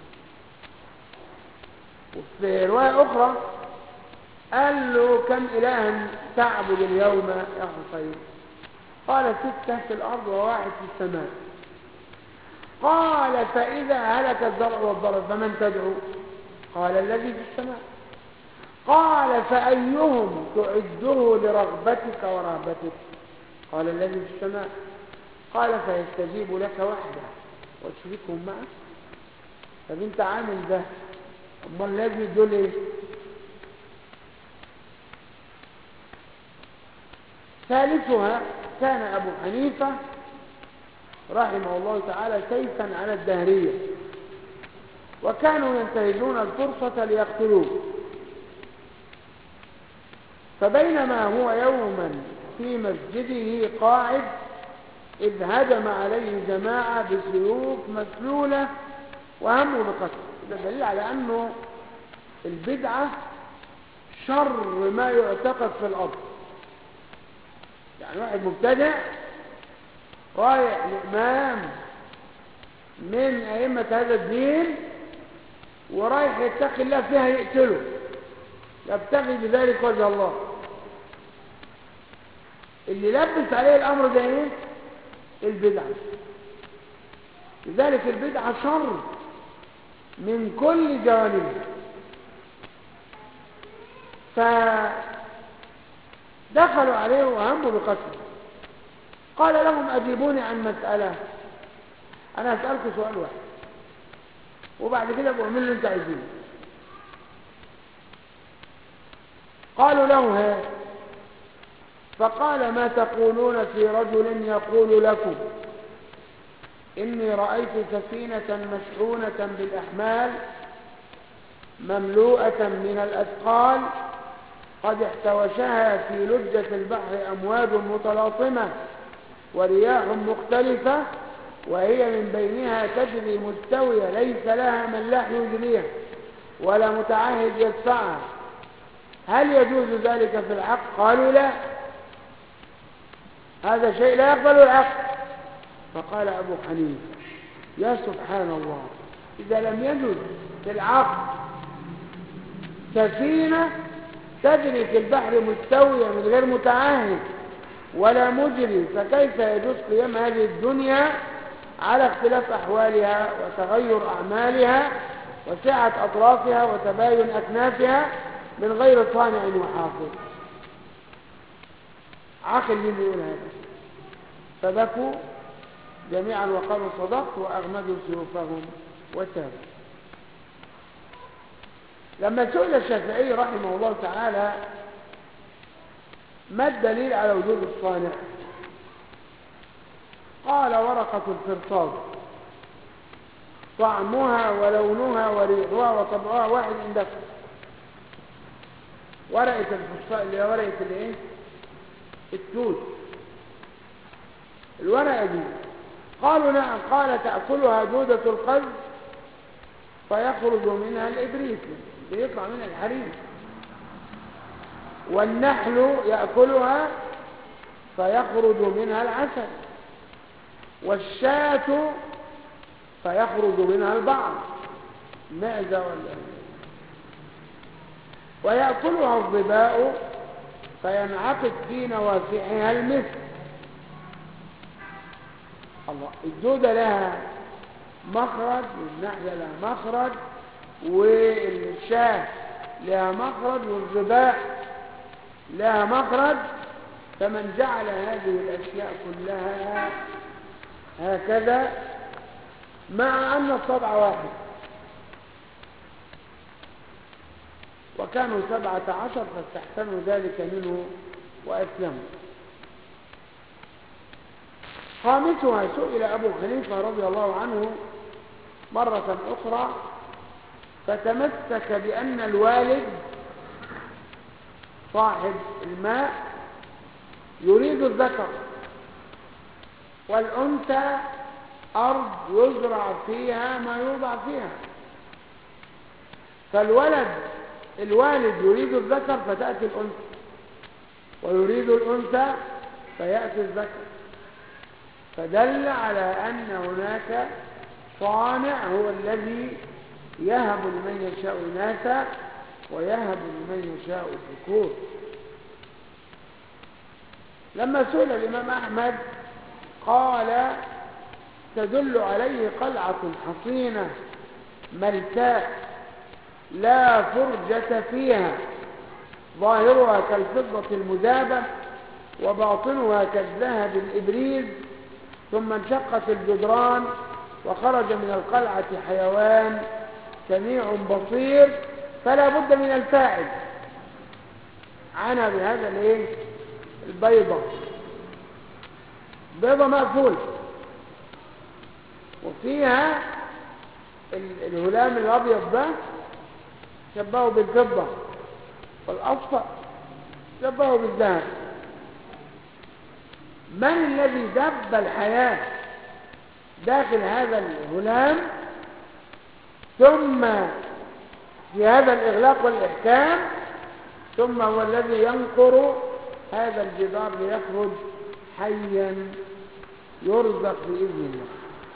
وفي رواية أخرى قال له كم إلها تعبد اليوم يا حسين؟ قال ستة في الأرض وواحد في السماء. قال فإذا هلك الزرع والضرر فمن تدعو؟ قال الذي في السماء. قال فأيهم تعده لرغبتك ورهبتك؟ قال الذي في السماء. قال فيستجيب لك وحده وتشركهم معه. طب انت عامل ده، اما الذي دول ايه؟ ثالثها كان أبو حنيفة رحمه الله تعالى سيفا على الدهرية، وكانوا ينتهزون الفرصة ليقتلوه. فبينما هو يوما في مسجده قاعد إذ هجم عليه جماعة بسيوف مسلولة وهموا بقتله. ده دليل على أنه البدعة شر ما يعتقد في الأرض. يعني واحد مبتدع رايح لإمام من أئمة هذا الدين ورايح يتقي الله فيها يقتله، يبتغي بذلك وجه الله. اللي لبس عليه الأمر ده ايه؟ البدعة. لذلك البدعة شر من كل جوانبها. فدخلوا عليه وهموا بقتله. قال لهم أجيبوني عن مسألة، أنا أسألكم سؤال واحد وبعد كده بأعمل اللي أنت عايزينه. قالوا له ها؟ فقال ما تقولون في رجل يقول لكم إني رأيت سفينة مشحونة بالأحمال مملوءة من الأثقال قد احتوشها في لجة البحر أمواج متلاطمة ورياح مختلفة وهي من بينها تجري مستوية ليس لها ملاح يجريها ولا متعاهد يدفعها، هل يجوز ذلك في العقل؟ قالوا لا، هذا شيء لا يقبل العقل. فقال أبو حنيفة يا سبحان الله، إذا لم يجوز في العقل سفينة تجري في البحر مستوية من غير متعاهد ولا مجري، فكيف يجوز قيام هذه الدنيا على اختلاف أحوالها وتغير أعمالها وسعة أطرافها وتباين أكنافها من غير صانع وحافظ؟ عقل مين يقول هذا؟ فبكوا جميعا وقالوا صدقت وأغمدوا سيوفهم وتابوا. لما سئل الشافعي رحمه الله تعالى ما الدليل على وجود الصانع؟ قال ورقة الفرصاد طعمها ولونها وريحها وطبعها واحد عندك. ورقة الفرصاد اللي هي ورقة الايه؟ التوت. الورقة دي قالوا نعم. قال تأكلها دودة القز فيخرج منها الإبريق، بيطلع منها الحرير. والنحل يأكلها فيخرج منها العسل. والشاة فيخرج منها البعض، معزة ولا. ويأكلها الظباء فينعقد في نوافعها المسك. الله، الدودة لها مخرج والنحلة لها مخرج والشاه لها مخرج والظباء لها مخرج. فمن جعل هذه الأشياء كلها هكذا مع أن الطبع واحد وكانوا سبعة عشر فاستحسنوا ذلك منه وأسلموا. خامسها سئل أبو حنيفة رضي الله عنه مرة أخرى فتمسك بأن الوالد صاحب الماء يريد الذكر والأنثى أرض يزرع فيها ما يوضع فيها، فالولد الوالد يريد الذكر فتأتي الأنثى ويريد الأنثى فيأتي الذكر، فدل على أن هناك صانع هو الذي يهب لمن يشاء إناثا ويهب لمن يشاء الذكور. لما سئل الإمام أحمد قال تدل عليه قلعة حصينة ملكاء لا فرجة فيها ظاهرها كالفضة المذابة وباطنها كالذهب الإبريز، ثم انشقت الجدران وخرج من القلعة حيوان سميع بصير فلا بد من الفاعل. عنا بهذا الايه؟ البيضة، بيضة مقفولة وفيها الهلام الأبيض ده شبهه بالفضة والأصفر شبهه بالذهب. من الذي دب الحياة داخل هذا الهلام ثم في هذا الإغلاق والإحكام ثم هو الذي ينقر هذا الجدار ليخرج حيا يرزق بإذن الله.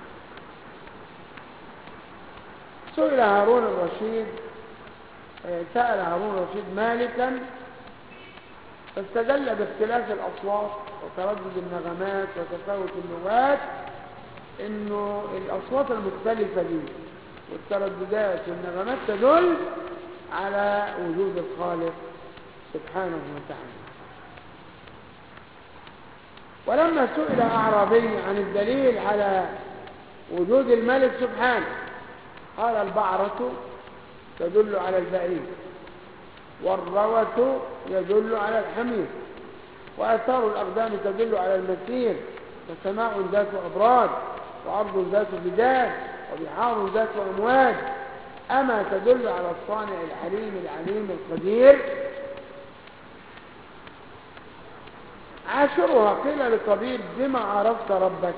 سئل هارون الرشيد سأل هارون الرشيد مالكا فاستدل باختلاف الأصوات وتردد النغمات وتفاوت اللغات إنه الأصوات المختلفة دي والترددات والنغمات تدل على وجود الخالق سبحانه وتعالى. ولما سئل أعرابي عن الدليل على وجود الملك سبحانه قال البعرة تدل على البعير والروة يدل على الحمير وآثار الأقدام تدل على المسير فسماء ذات أبراج وأرض ذات بجاد وبحار ذات أمواج أما تدل على الصانع الحليم العليم القدير. عاشرها قيل لطبيب بما عرفت ربك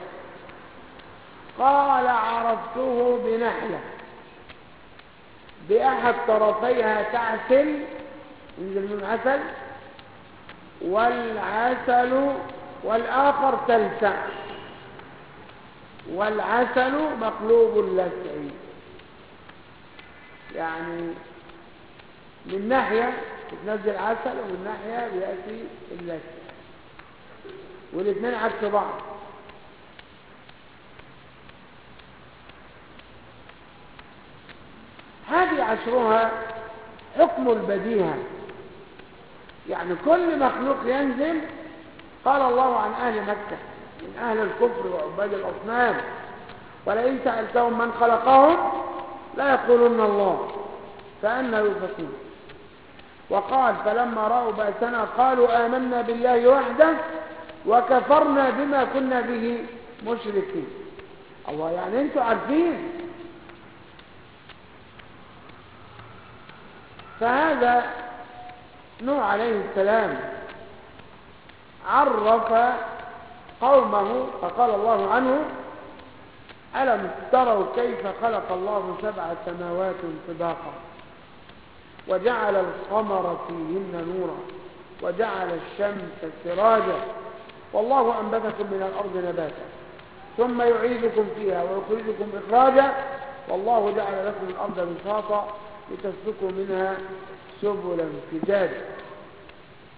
قال عرفته بنحلة بأحد طرفيها تعسل ينزل من عسل والعسل والآخر تلسع والعسل مقلوب اللسع، يعني من ناحية بتنزل عسل ومن ناحية بيأتي اللسع والاثنين عكس بعض. هذه عشرها حكم البديهة، يعني كل مخلوق ينزل. قال الله عن أهل مكة من أهل الكفر وعباد الأصنام ولئن سألتهم من خلقهم لا يقولون الله فأنى يؤفكون. وقال فلما رأوا بأسنا قالوا آمنا بالله وحده وكفرنا بما كنا به مشركين. الله، يعني انتوا عارفين. فهذا نوح عليه السلام عرف قومه فقال الله عنه ألم تروا كيف خلق الله سبع سماوات طباقا وجعل القمر فيهن نورا وجعل الشمس سراجا والله أنبتكم من الأرض نباتا ثم يعيدكم فيها ويخرجكم إخراجا والله جعل لكم الأرض بساطا لتسلكوا منها سبلا فجاجا.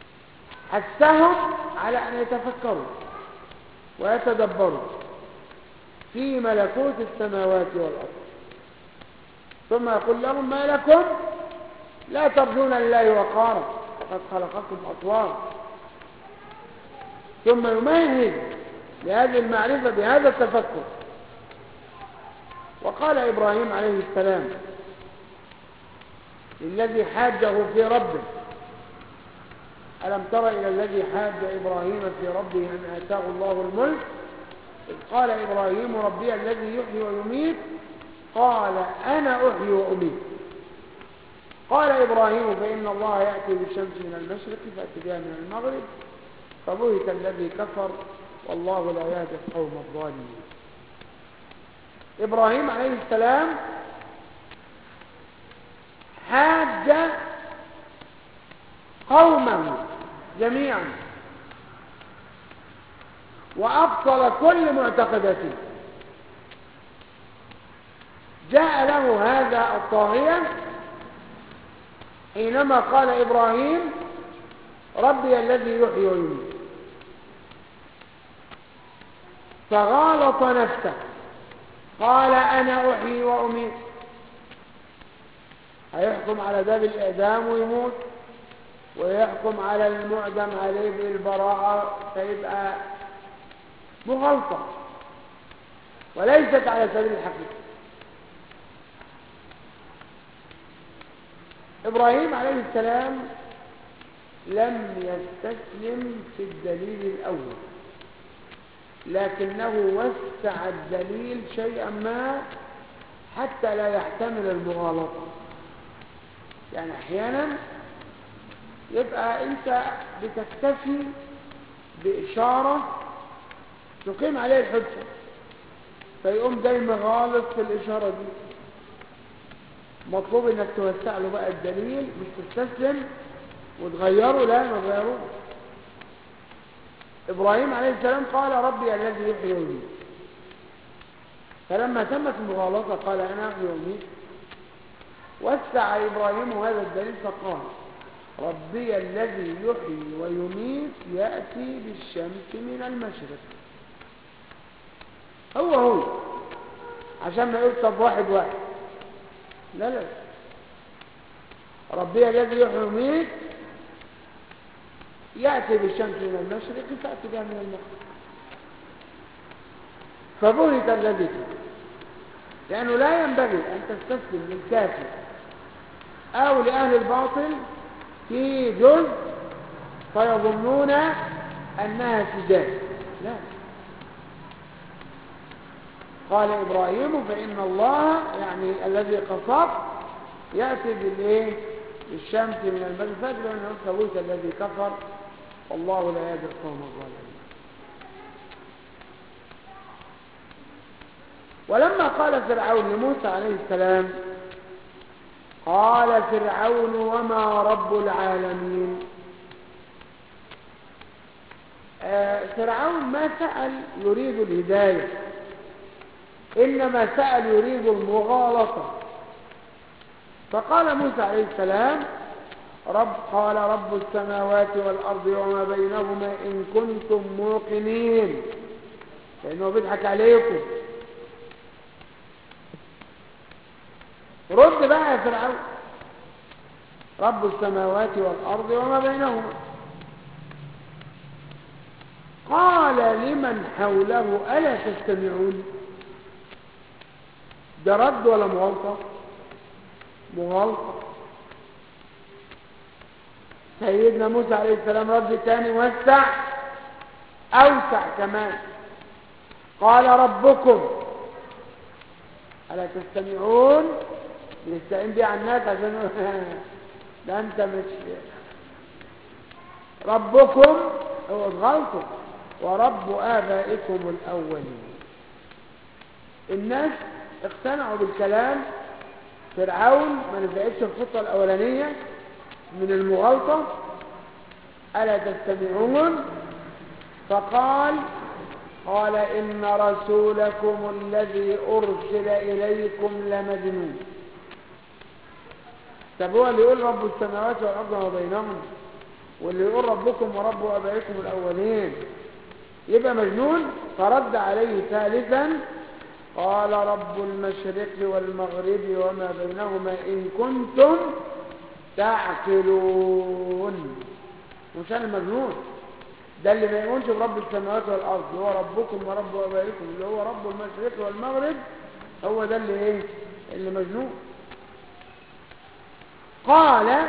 حثهم على أن يتفكروا ويتدبروا في ملكوت السماوات والأرض. ثم يقول لهم ما لكم لا ترجون لله وقارا وقد خلقكم أطوارا. ثم يمهد لهذه المعرفة بهذا التفكر. وقال إبراهيم عليه السلام للذي حاجه في ربه: ألم تر إلى الذي حاج إبراهيم في ربه أن آتاه الله الملك إذ قال إبراهيم ربي الذي يحيي ويميت قال أنا أحيي وأميت. قال إبراهيم فإن الله يأتي بالشمس من المشرق فأتي بها من المغرب فبهت الذي كفر والله لا يهدي القوم الظالمين. إبراهيم عليه السلام حاج قومه جميعا وأبطل كل معتقداته. جاء له هذا الطاغية حينما قال إبراهيم ربي الذي يحيي ويميت، فغالط نفسه قال أنا أحيي وأميت. هيحكم على ده بالإعدام ويموت، ويحكم على المعدم عليه بالبراءة، فيبقى مغالطة وليست على سبيل الحقيقة. إبراهيم عليه السلام لم يستسلم في الدليل الأول، لكنه وسع الدليل شيئا ما حتى لا يحتمل المغالطة. يعني أحيانا يبقى أنت بتكتفي بإشارة تقيم عليه الحجة، فيقوم جاي مغالط في الإشارة دي. مطلوب انك توسع له بقى الدليل، مش تستسلم وتغيره، لا ما تغيروش. إبراهيم عليه السلام قال ربي الذي يحيي ويميت، فلما تمت المغالطة قال أنا أحيي وأميت. وسع إبراهيم هذا الدليل فقال ربي الذي يحيي ويميت يأتي بالشمس من المشرق. هو هو عشان ما يقول طب واحد واحد، لا لا، ربي الذي يحيي ويميت يأتي بالشمس من المشرق فأتي بها من المغرب فبهت الذي كفر. لأنه لا ينبغي أن تستسلم للكافر أو لأهل الباطل في جزء فيظنون أنها سجاد، لا. قال إبراهيم فإن الله يعني الذي قصد يأتي بالإيه؟ بالشمس من المغرب فأتي بها من المغرب فبهت الذي كفر والله لا يهدي القوم الظالمين. ولما قال فرعون لموسى عليه السلام قال فرعون وما رب العالمين. آه فرعون ما سأل يريد الهداية، إنما سأل يريد المغالطة. فقال موسى عليه السلام رب قال رب السماوات والأرض وما بينهما إن كنتم موقنين، لأنه بيضحك عليكم. رد بقى يا فرعون رب السماوات والأرض وما بينهما. قال لمن حوله ألا تستمعون. ده رد ولا مغالطة؟ مغالطة. سيدنا موسى عليه السلام رد تاني وسع أوسع كمان، قال ربكم ألا تستمعون. بنستعين بيه على الناس عشان ده انت مش ربكم، هو غلطه ورب آبائكم الأولين. الناس اقتنعوا بالكلام. فرعون ما نفعتش الخطة الأولانية من المغالطة ألا تستمعون، فقال قال إن رسولكم الذي أرسل إليكم لمجنون. طب هو اللي يقول رب السماوات والأرض وما بينهم واللي يقول ربكم ورب آبائكم الأولين يبقى مجنون؟ فرد عليه ثالثا قال رب المشرق والمغرب وما بينهما إن كنتم تعقلون. مش أنا مجنون، ده اللي ما يقولش برب السماوات والأرض اللي هو ربكم ورب آبائكم اللي هو رب المشرق والمغرب، هو ده اللي إيه اللي مجنون. قال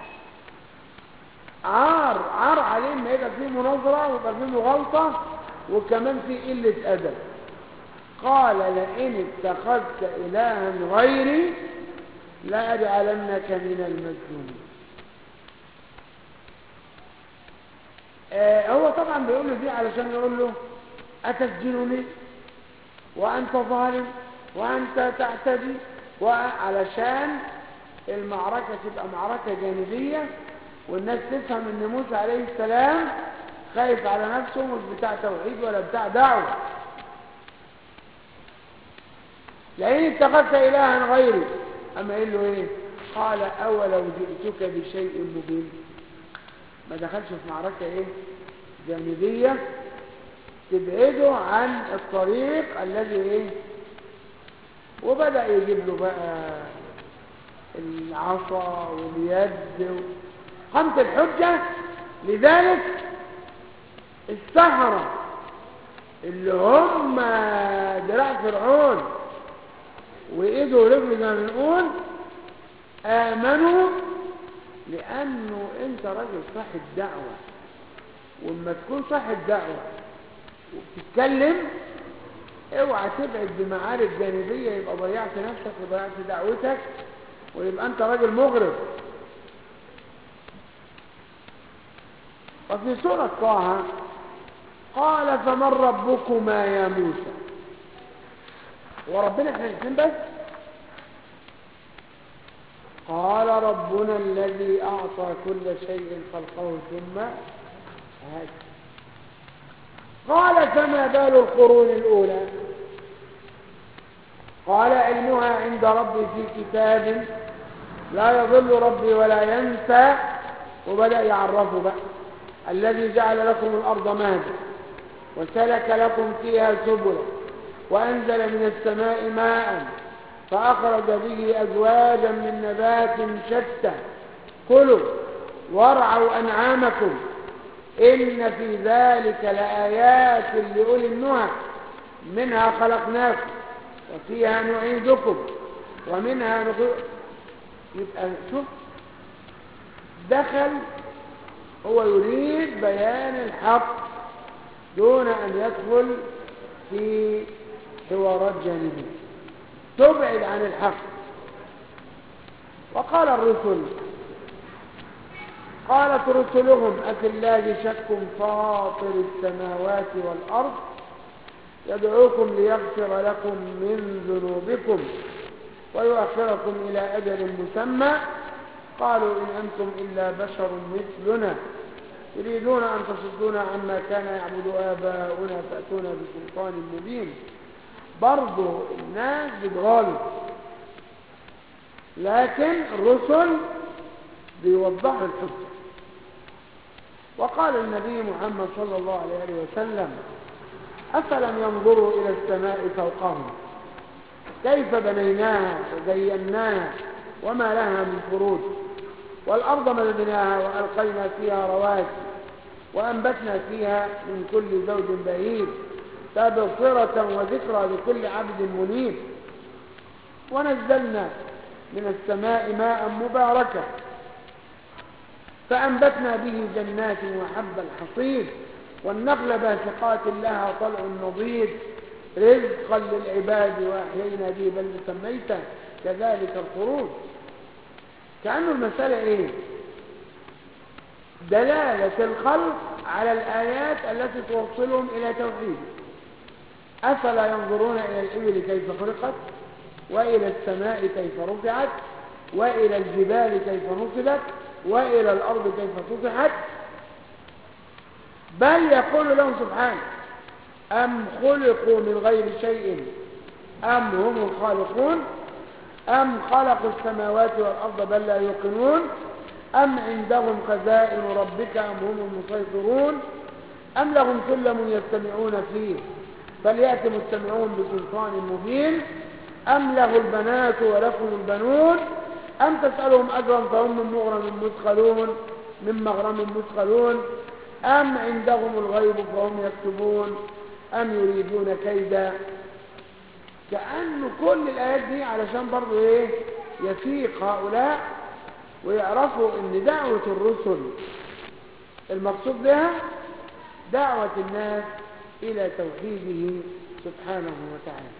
عار عار عليه ما يبقى فيه مناظرة ويبقى فيه مغالطة وكمان فيه قلة أدب. قال لئن اتخذت إلها غيري لأجعلنك من المسجونين. آه هو طبعا بيقول له دي علشان يقول له أتسجنني وأنت ظالم وأنت تعتدي، وعلشان المعركة تبقى معركة جانبية والناس تفهم ان موسى عليه السلام خايف على نفسه مش بتاع توحيد ولا بتاع دعوة. لئن اتخذت إلها غيري، أما قال له إيه؟ قال أولو جئتك بشيء مبين. ما دخلش في معركة إيه جانبية تبعده عن الطريق الذي إيه. وبدأ يجيب له بقى العصا واليد قامت الحجة. لذلك السحرة اللي هم دراع فرعون وإيده ورجله زي ما بنقول آمنوا، لأنه أنت راجل صاحب دعوة، ولما تكون صاحب دعوة وبتتكلم اوعى تبعد بمعارك جانبية يبقى ضيعت نفسك وضيعت دعوتك ويبقى أنت راجل مغرب. وفي سورة طه قال فمن ربكما يا موسى. وربنا احنا الاثنين بس. قال ربنا الذي أعطى كل شيء خلقه ثم هدى. قال فما بال القرون الأولى؟ قال علمها عند ربي في كتاب لا يضل ربي ولا ينسى. وبدأ يعرفه بقى الذي جعل لكم الأرض مهدا وسلك لكم فيها سبلا وأنزل من السماء ماء فأخرج به أزواجا من نبات شتى كلوا وارعوا أنعامكم إن في ذلك لآيات لأولي النهى منها خلقناكم وفيها نعيدكم ومنها نخرج. يبقى شوف دخل هو يريد بيان الحق دون أن يدخل في حوارات جانبية تبعد عن الحق. وقال الرسل قالت رسلهم أفي الله شك فاطر السماوات والأرض يدعوكم ليغفر لكم من ذنوبكم ويؤخركم إلى أجل مسمى قالوا إن أنتم إلا بشر مثلنا يريدون أن تصدونا عما كان يعبد آباؤنا فأتونا بسلطان مبين. برضو الناس بتغالط، لكن الرسل بيوضحوا الحجة. وقال النبي محمد صلى الله عليه وسلم أفلم ينظروا إلى السماء فوقهم كيف بنيناها وزيناها وما لها من فروج والأرض مددناها وألقينا فيها رواسي وأنبتنا فيها من كل زوج بهيج تبصرة وذكرى لكل عبد منيب ونزلنا من السماء ماء مباركا فأنبتنا به جنات وحب الحصيد والنخل باسقات لها طلع نضيد رزقا للعباد وأحيينا به بلدة ميتا كذلك الخروج. كأنه المسألة إيه؟ دلالة الخلق على الآيات التي توصلهم إلى توحيد. أفلا ينظرون إلى الإبل كيف خلقت وإلى السماء كيف رفعت وإلى الجبال كيف نصبت وإلى الأرض كيف سطحت. بل يقول لهم سبحانه أم خلقوا من غير شيء أم هم الخالقون أم خلقوا السماوات والأرض بل لا يوقنون أم عندهم خزائن ربك أم هم المسيطرون أم لهم سلم يستمعون فيه فليأتي مستمعون بسلطان مبين أم له البنات ولكم البنون أم تسألهم أجرا فهم من مغرم مثقلون من مغرم مثقلون أم عندهم الغيب فهم يكتبون أم يريدون كيدا. كأنه كل الآيات دي علشان برضو إيه يفيق هؤلاء ويعرفوا إن دعوة الرسل المقصود بها دعوة الناس إلى توحيده سبحانه وتعالى.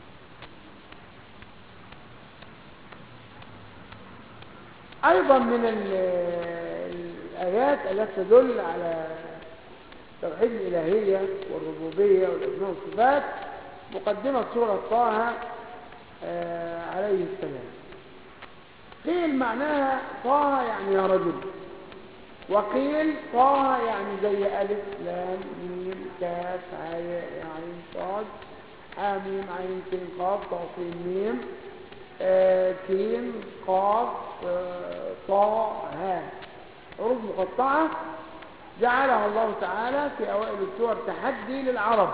أيضا من الآيات التي تدل على توحيد الإلهية والربوبية والأسماء والصفات مقدمة سورة طه عليه السلام. قيل معناها طه يعني يا رجل، وقيل طه يعني زي ألف لام ميم كاف هاء عين صاد حاميم عين سين قاف طاء سين ميم آه سين قاف آه طاء هاء حروف مقطعة جعلها الله تعالى في أوائل السور تحدي للعرب.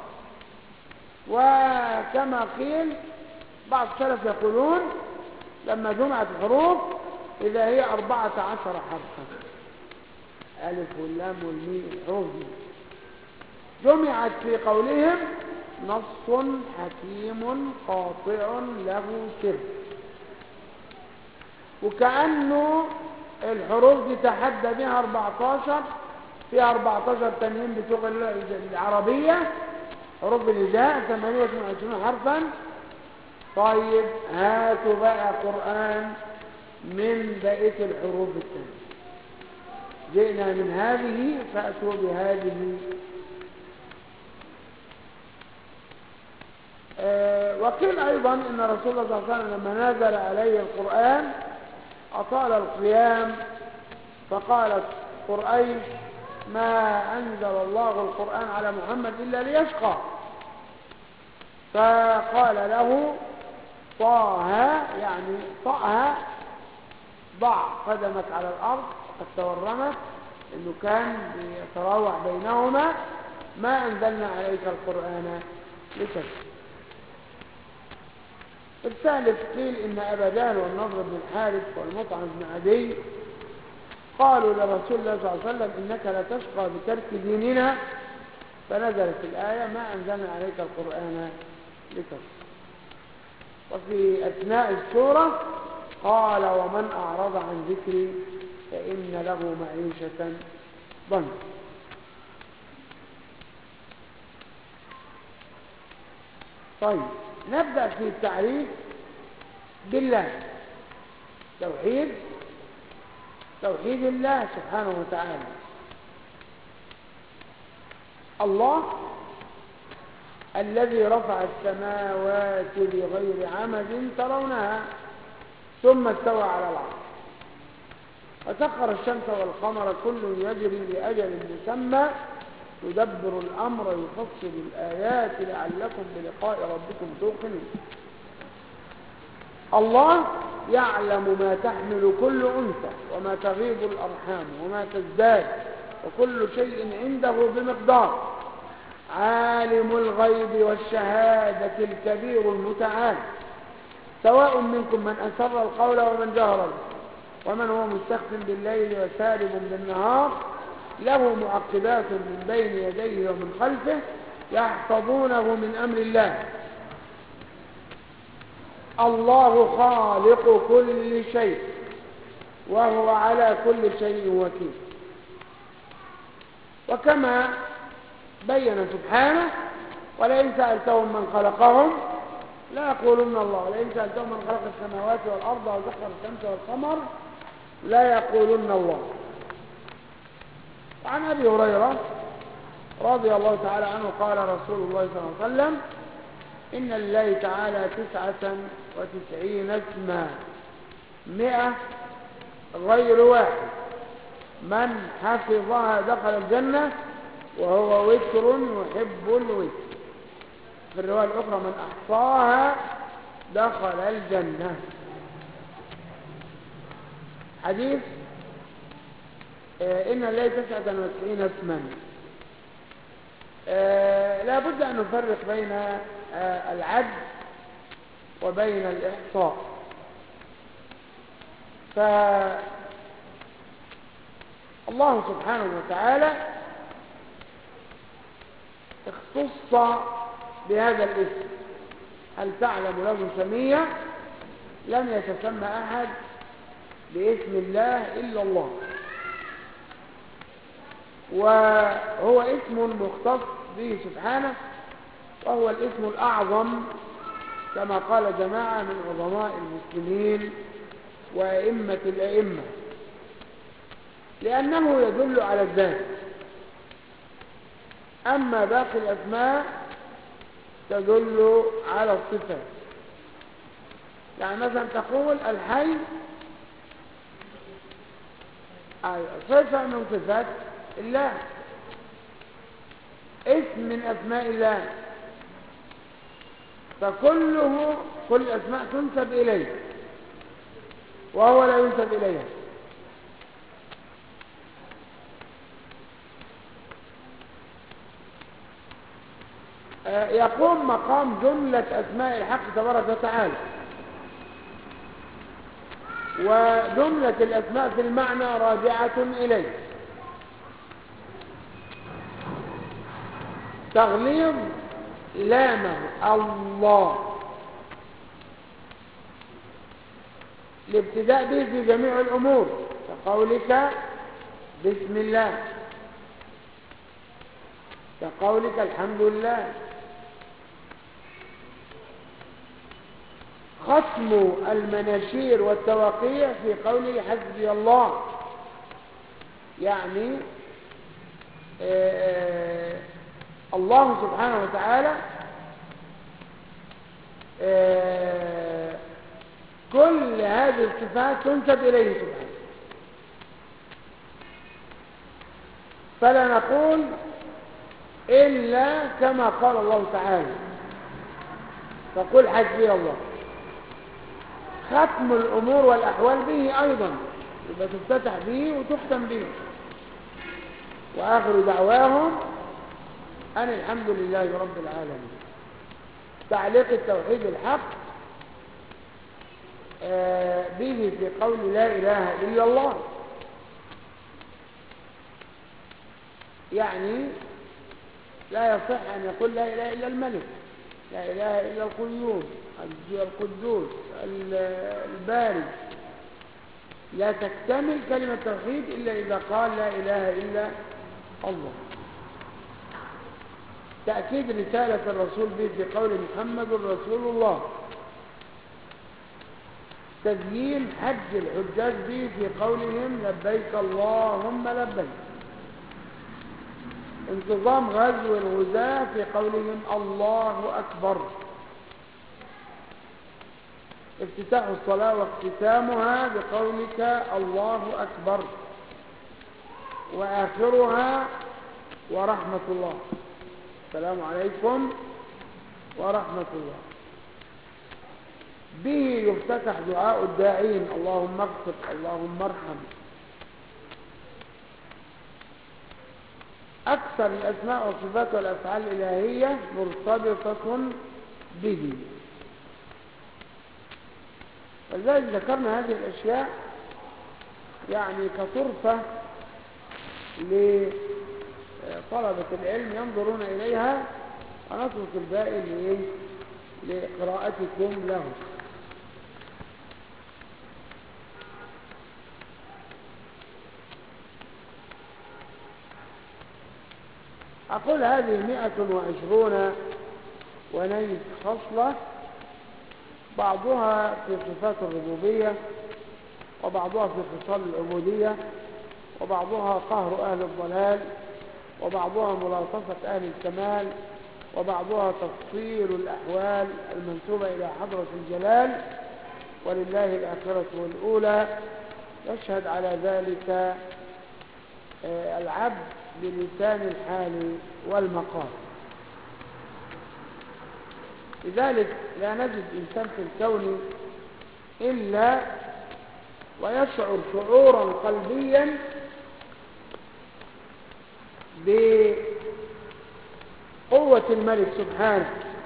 وكما قيل بعض السلف يقولون لما جمعت الحروف إذا هي أربعة عشر حرفا ألف واللام والميم الحروف دي جمعت في قولهم نص حكيم قاطع له سر. وكأنه الحروف دي تحدى بها أربعتاشر فيها أربعتاشر تانيين بتوع العربية حروف الهجاء ثمانية وعشرين حرفا. طيب هاتوا بقى قرآن من بقية الحروف الثانية، جئنا من هذه فأتوا بهذه. أه وقيل أيضا إن رسول الله صلى الله عليه وسلم لما نزل عليه القرآن أطال القيام فقالت قريش ما أنزل الله القرآن على محمد إلا ليشقى، فقال له طه يعني طأها ضع قدمك على الأرض قد تورمت إنه كان يتراوح بينهما ما أنزلنا عليك القرآن لتشقى. الثالث قيل إن أبا جهل والنضر بن الحارث والمطعم بن عدي قالوا لرسول الله صلى الله عليه وسلم إنك لتشقى بترك ديننا فنزلت الآية ما أنزلنا عليك القرآن لتشقى. وفي أثناء السورة قال ومن أعرض عن ذكري فإن له معيشة ضنكا. طيب نبدأ في التعريف بالله. توحيد توحيد الله سبحانه وتعالى. الله الذي رفع السماوات بغير عمد ترونها ثم استوى على العرش وسخر الشمس والقمر كل يجري لأجل مسمى يدبر الأمر يفصل الآيات لعلكم بلقاء ربكم توقنون. الله يعلم ما تحمل كل أنثى وما تغيض الأرحام وما تزداد وكل شيء عنده بمقدار. عالم الغيب والشهادة الكبير المتعال سواء منكم من أسر القول ومن جهر به ومن هو مستخف بالليل وسارب بالنهار له معقبات من بين يديه ومن خلفه يحفظونه من أمر الله. الله خالق كل شيء وهو على كل شيء وكيل. وكما بين سبحانه ولئن سألتهم من خلقهم لا يقولون الله ولئن سألتهم من خلق السماوات والأرض وسخر الشمس والقمر لا يقولون الله. وعن أبي هريرة رضي الله تعالى عنه قال رسول الله صلى الله عليه وسلم إن لله تعالى تسعة وتسعين اسما مئة غير واحد من حفظها دخل الجنة وهو وتر يحب الوتر. في الرواية الأخرى من أحصاها دخل الجنة. حديث إن لله تسعة وتسعين اسما آه لا بد أن نفرق بين آه العد وبين الإحصاء. فالله سبحانه وتعالى اختص بهذا الاسم. هل تعلم له سمية؟ لم يتسمى أحد باسم الله إلا الله، وهو اسم مختص به سبحانه، وهو الاسم الأعظم كما قال جماعة من عظماء المسلمين وأئمة الأئمة، لأنه يدل على الذات. أما باقي الأسماء تدل على الصفات. يعني مثلا تقول الحي صفة من صفات الله، اسم من أسماء الله، فكله كل الأسماء تنسب إليه وهو لا ينسب إليها. يقوم مقام جملة أسماء الحق تبارك وتعالى، وجملة الأسماء في المعنى راجعة إليه. تغليظ لامه الله الابتداء به في جميع الأمور، كقولك بسم الله، كقولك الحمد لله. ختم المناشير والتوقيع في قوله حسبي الله، يعني آه الله سبحانه وتعالى آه كل هذه الصفات تنسب إليه سبحانه، فلا نقول إلا كما قال الله تعالى، فقل حسبي الله. ختم الأمور والأحوال به أيضا، يبقى تفتتح به وتختم به. وآخر دعواهم أن الحمد لله رب العالمين. تعليق التوحيد الحق به في قول لا إله إلا الله، يعني لا يصح أن يقول لا إله إلا الملك، لا إله إلا القيوم القدوس الباري. لا تكتمل كلمة التوحيد إلا إذا قال لا إله إلا الله. تأكيد رسالة الرسول به في قول محمد رسول الله. تزيين حج الحجاج به في قولهم لبيك اللهم لبيك. انتظام غزو الغزاة في قولهم الله أكبر. افتتاح الصلاة واختتامها بقولك الله أكبر، وآخرها ورحمة الله، السلام عليكم ورحمة الله. به يفتتح دعاء الداعين اللهم اغفر اللهم ارحم. أكثر الأسماء والصفات والأفعال الإلهية مرتبطة به، ولذلك ذكرنا هذه الأشياء يعني كطرفة لطلبة العلم ينظرون إليها، ونترك الباقي لقراءتكم له. أقول هذه مئة وعشرون ونيف خصلة، بعضها في صفات الربوبية، وبعضها في خصال العبودية، وبعضها قهر أهل الضلال، وبعضها ملاطفة أهل الكمال، وبعضها تفصيل الأحوال المنسوبة إلى حضرة الجلال، ولله الآخرة والأولى. يشهد على ذلك العبد بلسان الحال والمقال. لذلك لا نجد إنسان في الكون إلا ويشعر شعورا قلبيا قوة الملك سبحانه.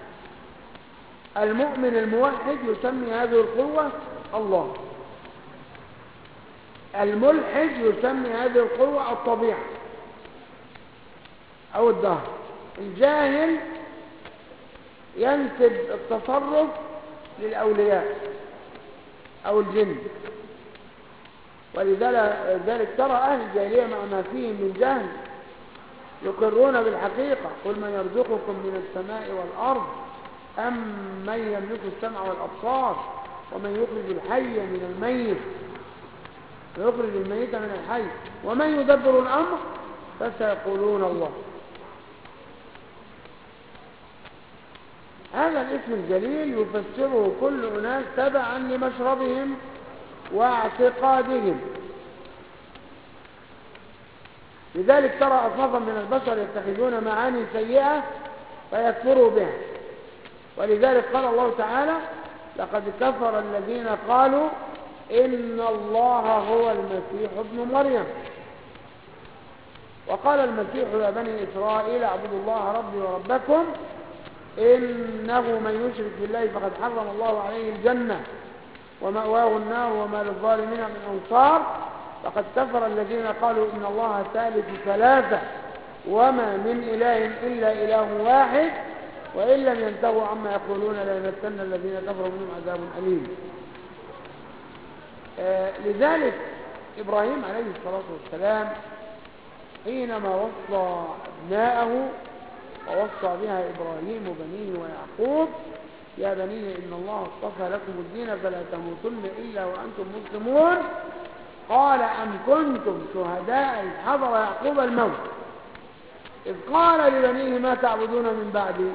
المؤمن الموحد يسمي هذه القوة الله. الملحد يسمي هذه القوة الطبيعة أو الدهر. الجاهل ينسب التصرف للأولياء أو الجن. ولذلك ترى أهل الجاهلية مع ما فيهم من جهل يقرون بالحقيقة. قل من يرزقكم من السماء والأرض أم من يملك السمع والأبصار ومن يخرج الحي من الميت ويخرج الميت من الحي ومن يدبر الأمر فسيقولون الله. هذا الاسم الجليل يفسره كل أناس تبعا لمشربهم واعتقادهم. لذلك ترى أصنافا من البشر يتخذون معاني سيئة فيكفروا بها. ولذلك قال الله تعالى لقد كفر الذين قالوا إن الله هو المسيح ابن مريم. وقال المسيح يا بني إسرائيل اعبدوا الله ربي وربكم إنه من يشرك بالله فقد حرم الله عليه الجنة ومأواه النار وما للظالمين من أنصار. فقد كفر الذين قالوا إن الله ثالث ثلاثة وما من إله إلا إله واحد وإن لم ينتهوا عما يقولون ليمسن الذين كفروا منهم عذاب أليم. آه لذلك إبراهيم عليه الصلاة والسلام حينما وصى أبناءه ووصى بها إبراهيم بنيه ويعقوب يا بني إن الله اصطفى لكم الدين فلا تموتن إلا وأنتم مسلمون. قال أم كنتم شهداء إذ حضر يعقوب الموت إذ قال لبنيه ما تعبدون من بعدي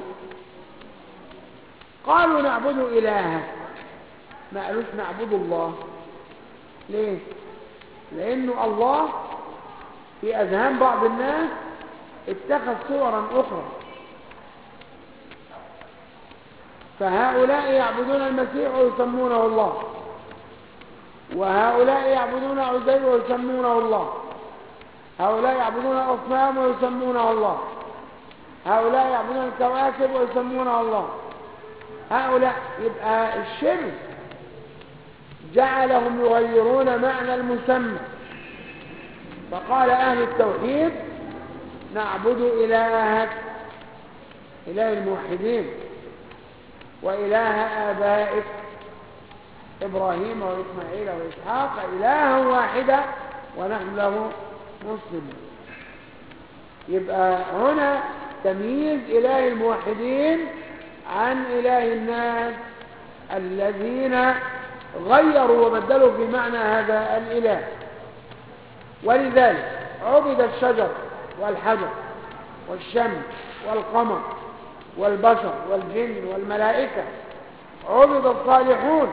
قالوا نعبد إلهك. ما قالوش نعبد الله. ليه؟ لأنه الله في أذهان بعض الناس اتخذ صورا أخرى. فهؤلاء يعبدون المسيح ويسمونه الله وهؤلاء يعبدون عزير ويسمونه الله. هؤلاء يعبدون الأصنام ويسمونه الله. هؤلاء يعبدون الكواكب ويسمونه الله. هؤلاء يبقى الشرك جعلهم يغيرون معنى المسمى. فقال أهل التوحيد نعبد إلهك إله الموحدين وإله آبائك إبراهيم وإسماعيل وإسحاق إلها واحدا ونحن له مسلمون. يبقى هنا تمييز إله الموحدين عن إله الناس الذين غيروا وبدلوا في معنى هذا الإله. ولذلك عبد الشجر والحجر والشمس والقمر والبشر والجن والملائكة. عبد الصالحون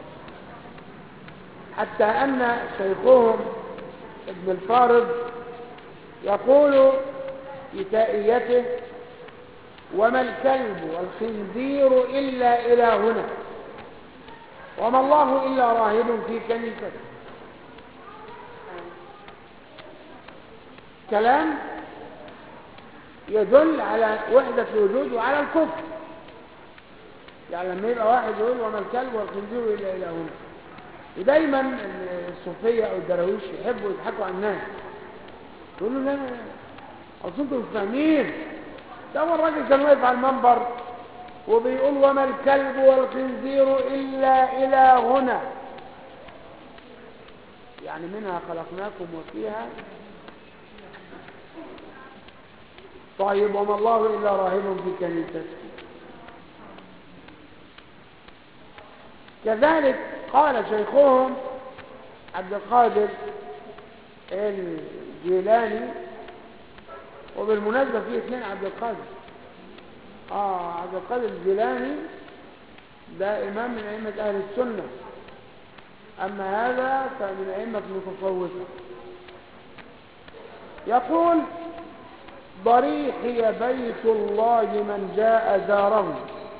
حتى أن شيخهم ابن الفارض يقول في تائيته وما الكلب والخنزير إلا إلهنا وما الله إلا راهب في كنيسته. كلام يدل على وحدة الوجود وعلى الكفر. يعني لما يبقى واحد يقول وما الكلب والخنزير إلا إلهنا. ودايما الصوفية أو الدراويش يحبوا يضحكوا على الناس يقولوا لا أصل انتم مش فاهمين. ده هو الراجل كان واقف على المنبر وبيقول وما الكلب والخنزير إلا إلهنا يعني منها خلقناكم وفيها. طيب وما الله إلا راهب في كنيسته. كذلك قال شيخهم عبد القادر الجيلاني. وبالمناسبة فيه اثنين عبد القادر. آه عبد القادر الجيلاني ده إمام من أئمة أهل السنة. أما هذا فمن أئمة المتصوفة. يقول ضريحي بيت الله من جاء زاره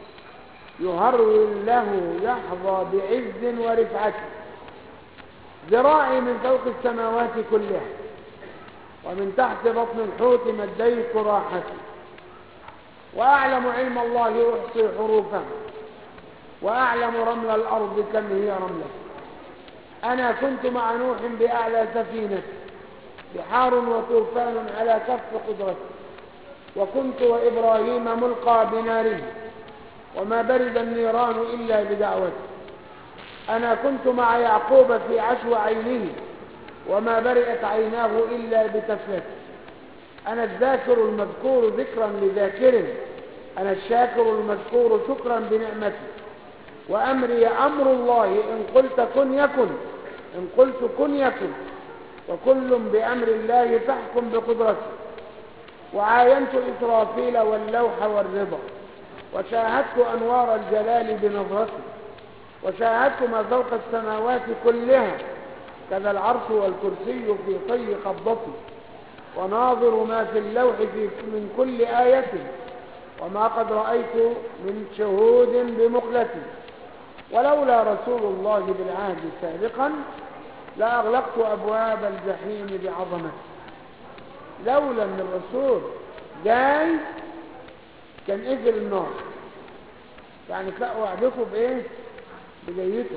يهرول له يحظى بعز ورفعة ذراعي من فوق السماوات كلها ومن تحت بطن الحوت مديت راحتي وأعلم علم الله أحصي حروفه، وأعلم رمل الأرض كم هي رملة. أنا كنت مع نوح بأعلى سفينة، بحار وطوفان على كف قدرته، وكنت وإبراهيم ملقى بناره، وما برد النيران إلا بدعوته. أنا كنت مع يعقوب في عشو عينه، وما برئت عيناه إلا بتفلته. أنا الذاكر المذكور ذكرا لذاكر، أنا الشاكر المذكور شكرا بنعمته. وأمري أمر الله، إن قلت كن يكن، إن قلت كن يكن، وكل بأمر الله فاحكم بقدرته. وعاينت إسرافيل واللوح والرضا، وشاهدت أنوار الجلال بنظرته، وشاهدت ما فوق السماوات كلها، كذا العرش والكرسي في طي قبضته، وناظر ما في اللوح في من كل آية، وما قد رأيت من شهود بمقلتي. ولولا رسول الله بالعهد سابقا لأغلقت أبواب الجحيم بعظمته. لولا ان الرسول جاي كان قفل النار، يعني تلاقوا وعدكم بايه؟ بجيته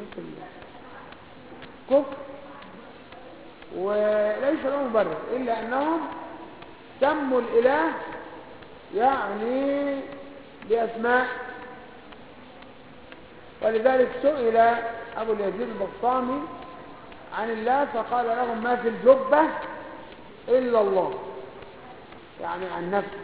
كفر، وليس له مبرر الا انهم سموا الاله يعني باسماء. ولذلك سئل ابو اليزيد البسطامي عن الله فقال لهم ما في الجبه إلا الله، يعني عن نفسه.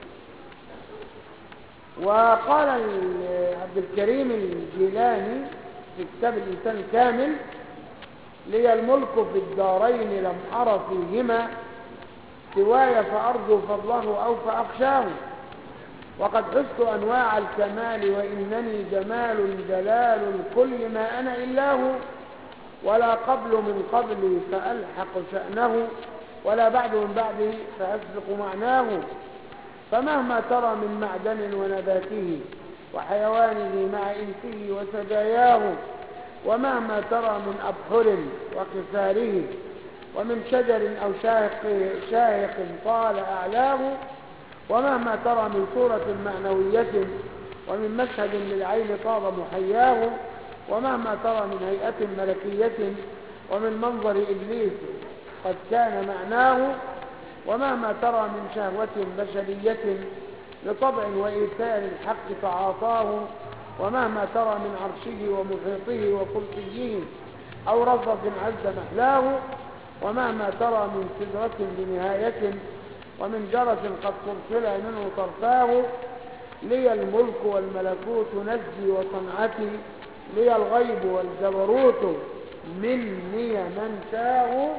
وقال عبد الكريم الجيلاني في كتاب الإنسان الكامل لي الملك في الدارين لم أر فيهما سواي فأرجو فضله أو فأخشاه، وقد حزت أنواع الكمال وإنني جمال جلال الكل ما أنا إلا هو، ولا قبل من قبلي فألحق شأنه، ولا بعد من بعده فأسبق معناه. فمهما ترى من معدن ونباته وحيوانه مع إنسه وسجاياه، ومهما ترى من أبحر وقفاره ومن شجر أو شاهق, شاهق طال أعلاه، ومهما ترى من صورة معنوية ومن مشهد للعين طاب محياه، ومهما ترى من هيئة ملكية ومن منظر إبليس قد كان معناه، ومهما ترى من شهوة بشرية لطبع وإيثار الحق تعاطاه، ومهما ترى من عرشه ومحيطه وكرسيه أو رصف عز محلاه، ومهما ترى من سدرة بنهاية ومن جرس قد ترسل منه طرفاه، لي الملك والملكوت نزي وصنعتي، لي الغيب والجبروت مني من شاه،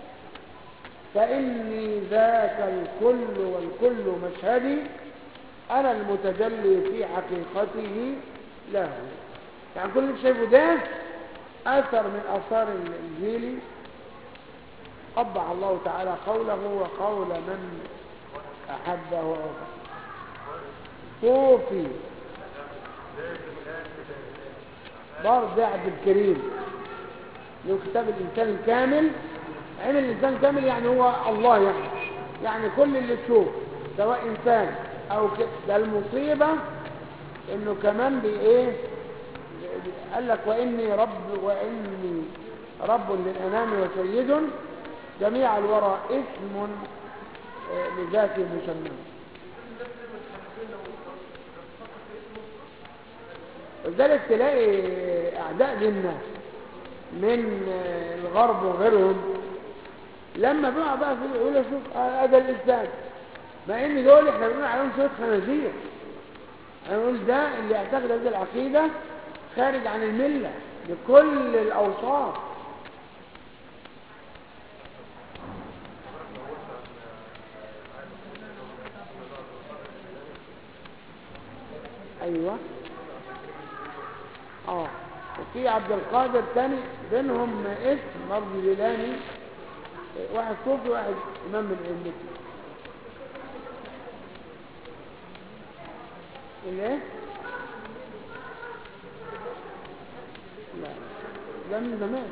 فإني ذاك الكل والكل مشهدي، أنا المتجلي في حقيقته له. يعني كل اللي شايفه ده أثر من آثار الإنجيل قبح الله تعالى قوله وقول من أحبه وأحبه. صوفي برضه عبد الكريم له كتاب الإنسان الكامل، عمل الإنسان الكامل يعني هو الله، يعني يعني كل اللي تشوف سواء إنسان أو ك... ده المصيبة إنه كمان بإيه قال لك وإني رب وإني رب للأنام وسيد جميع الورى اسم لذاته مسمى. ولذلك تلاقي أعداء ديننا من الغرب وغيرهم لما بيقع بقى في يقول شوف هذا الإسلام، مع إن دول إحنا بنقول عليهم شوية خنازير. هنقول ده اللي يعتقد هذه العقيدة خارج عن الملة بكل الأوصاف. أيوة آه وفي عبد القادر تاني بينهم اسم برضه جيلاني، واحد صوفي واحد إمام من أئمته. الايه؟ لا ده من زمان.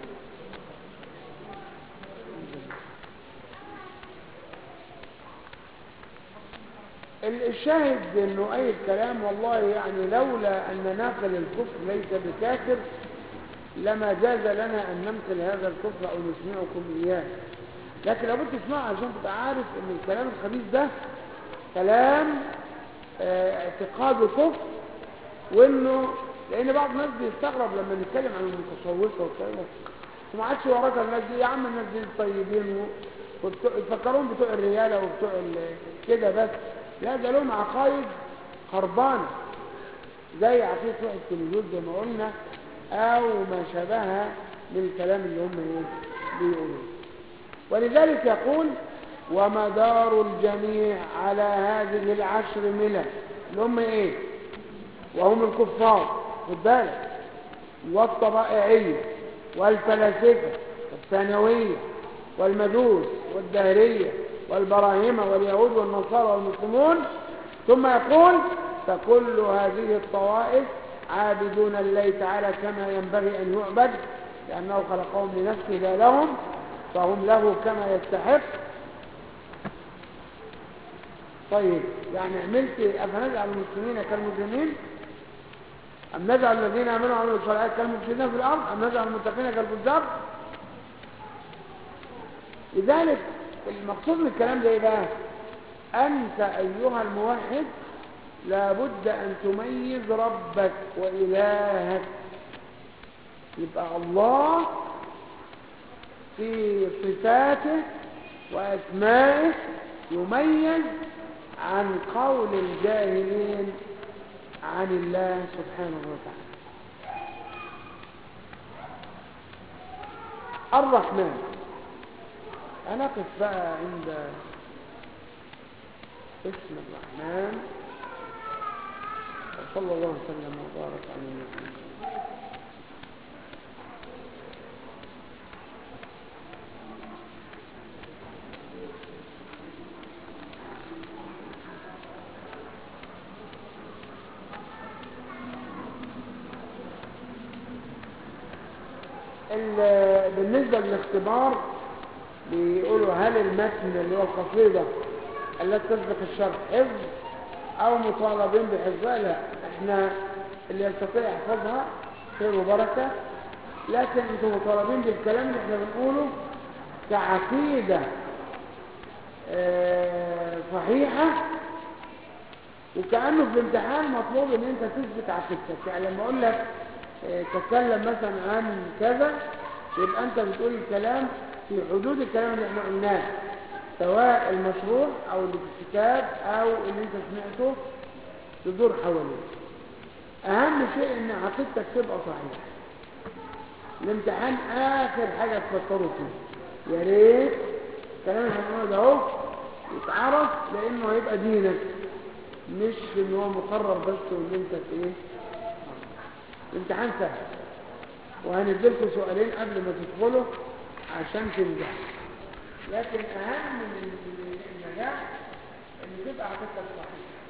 الشاهد انه اي الكلام والله يعني لولا ان ناقل الكفر ليس بكافر لما جاز لنا ان نمثل هذا الكفر او نسمعكم اياه، لكن لابد تسمعه عشان تبقى عارف ان الكلام الخبيث ده كلام اه اعتقاده كفر، وانه لان بعض الناس بيستغرب لما نتكلم عن المتصوفه والكلام ده، وما عادش وراك الناس دي يا عم، الناس دي طيبين ويفكرون بتوع الرياله وبتوع كده بس، لا ده لهم عقايد خربانه زي عقيده وحده الوجود زي ما قلنا او ما شابهها من الكلام اللي هم ايه بيقولوه. ولذلك يقول ومدار الجميع على هذه العشر ملل اللي هم ايه، وهم الكفار خد بالك، والطبائعيه والفلاسفه والثانويه والمجوس والدهريه والبراهمه واليهود والنصارى والمسلمون. ثم يقول فكل هذه الطوائف عابدون لله تعالى كما ينبغي ان يعبد لانه خلقهم لنفسه لا لهم، فهم له كما يستحق. طيب يعني عملت افنجعل المسلمين كالمجرمين ام نجعل الذين امنوا وعملوا الصالحات كالمفسدين في الارض ام نجعل المتقين كالفجار؟ لذلك المقصود من الكلام ده ايه بقى؟ انت ايها الموحد لابد ان تميز ربك والهك، يبقى الله في صفاته واسمائه يميز عن قول الجاهلين عن الله سبحانه وتعالى. الرحمن هنقف بقى عند اسم الرحمن، وصلى الله وسلم وبارك على النبي. بالنسبة للاختبار بيقولوا هل المتن اللي هو القصيدة التي تسبق الشرح حفظ او مطالبين بحفظها؟ لا، احنا اللي يستطيع يحفظها خير وبركة، لكن انتم مطالبين بالكلام اللي احنا بنقوله كعقيدة اه صحيحة، وكأنه في الامتحان مطلوب ان انت تثبت عقيدتك. يعني لما اقول لك اه تتكلم مثلا عن كذا، يبقى انت بتقول الكلام في حدود الكلام اللي احنا قلناه، سواء المشروع او اللي في الكتاب او اللي انت سمعته تدور حواليه. اهم شيء ان عقيدتك تبقى صحيحه. الامتحان اخر حاجه تفكروا فيه، يا ريت الكلام اللي هنقوله ده اهو يتعرف، لانه هيبقى دينك، مش ان هو مقرر بس وان انت في ايه. الامتحان سهل، وهنديلكم سؤالين قبل ما تدخلوا عشان تنجحوا، لكن اهم من النجاح ان تبقى عقيدتك صحيحه.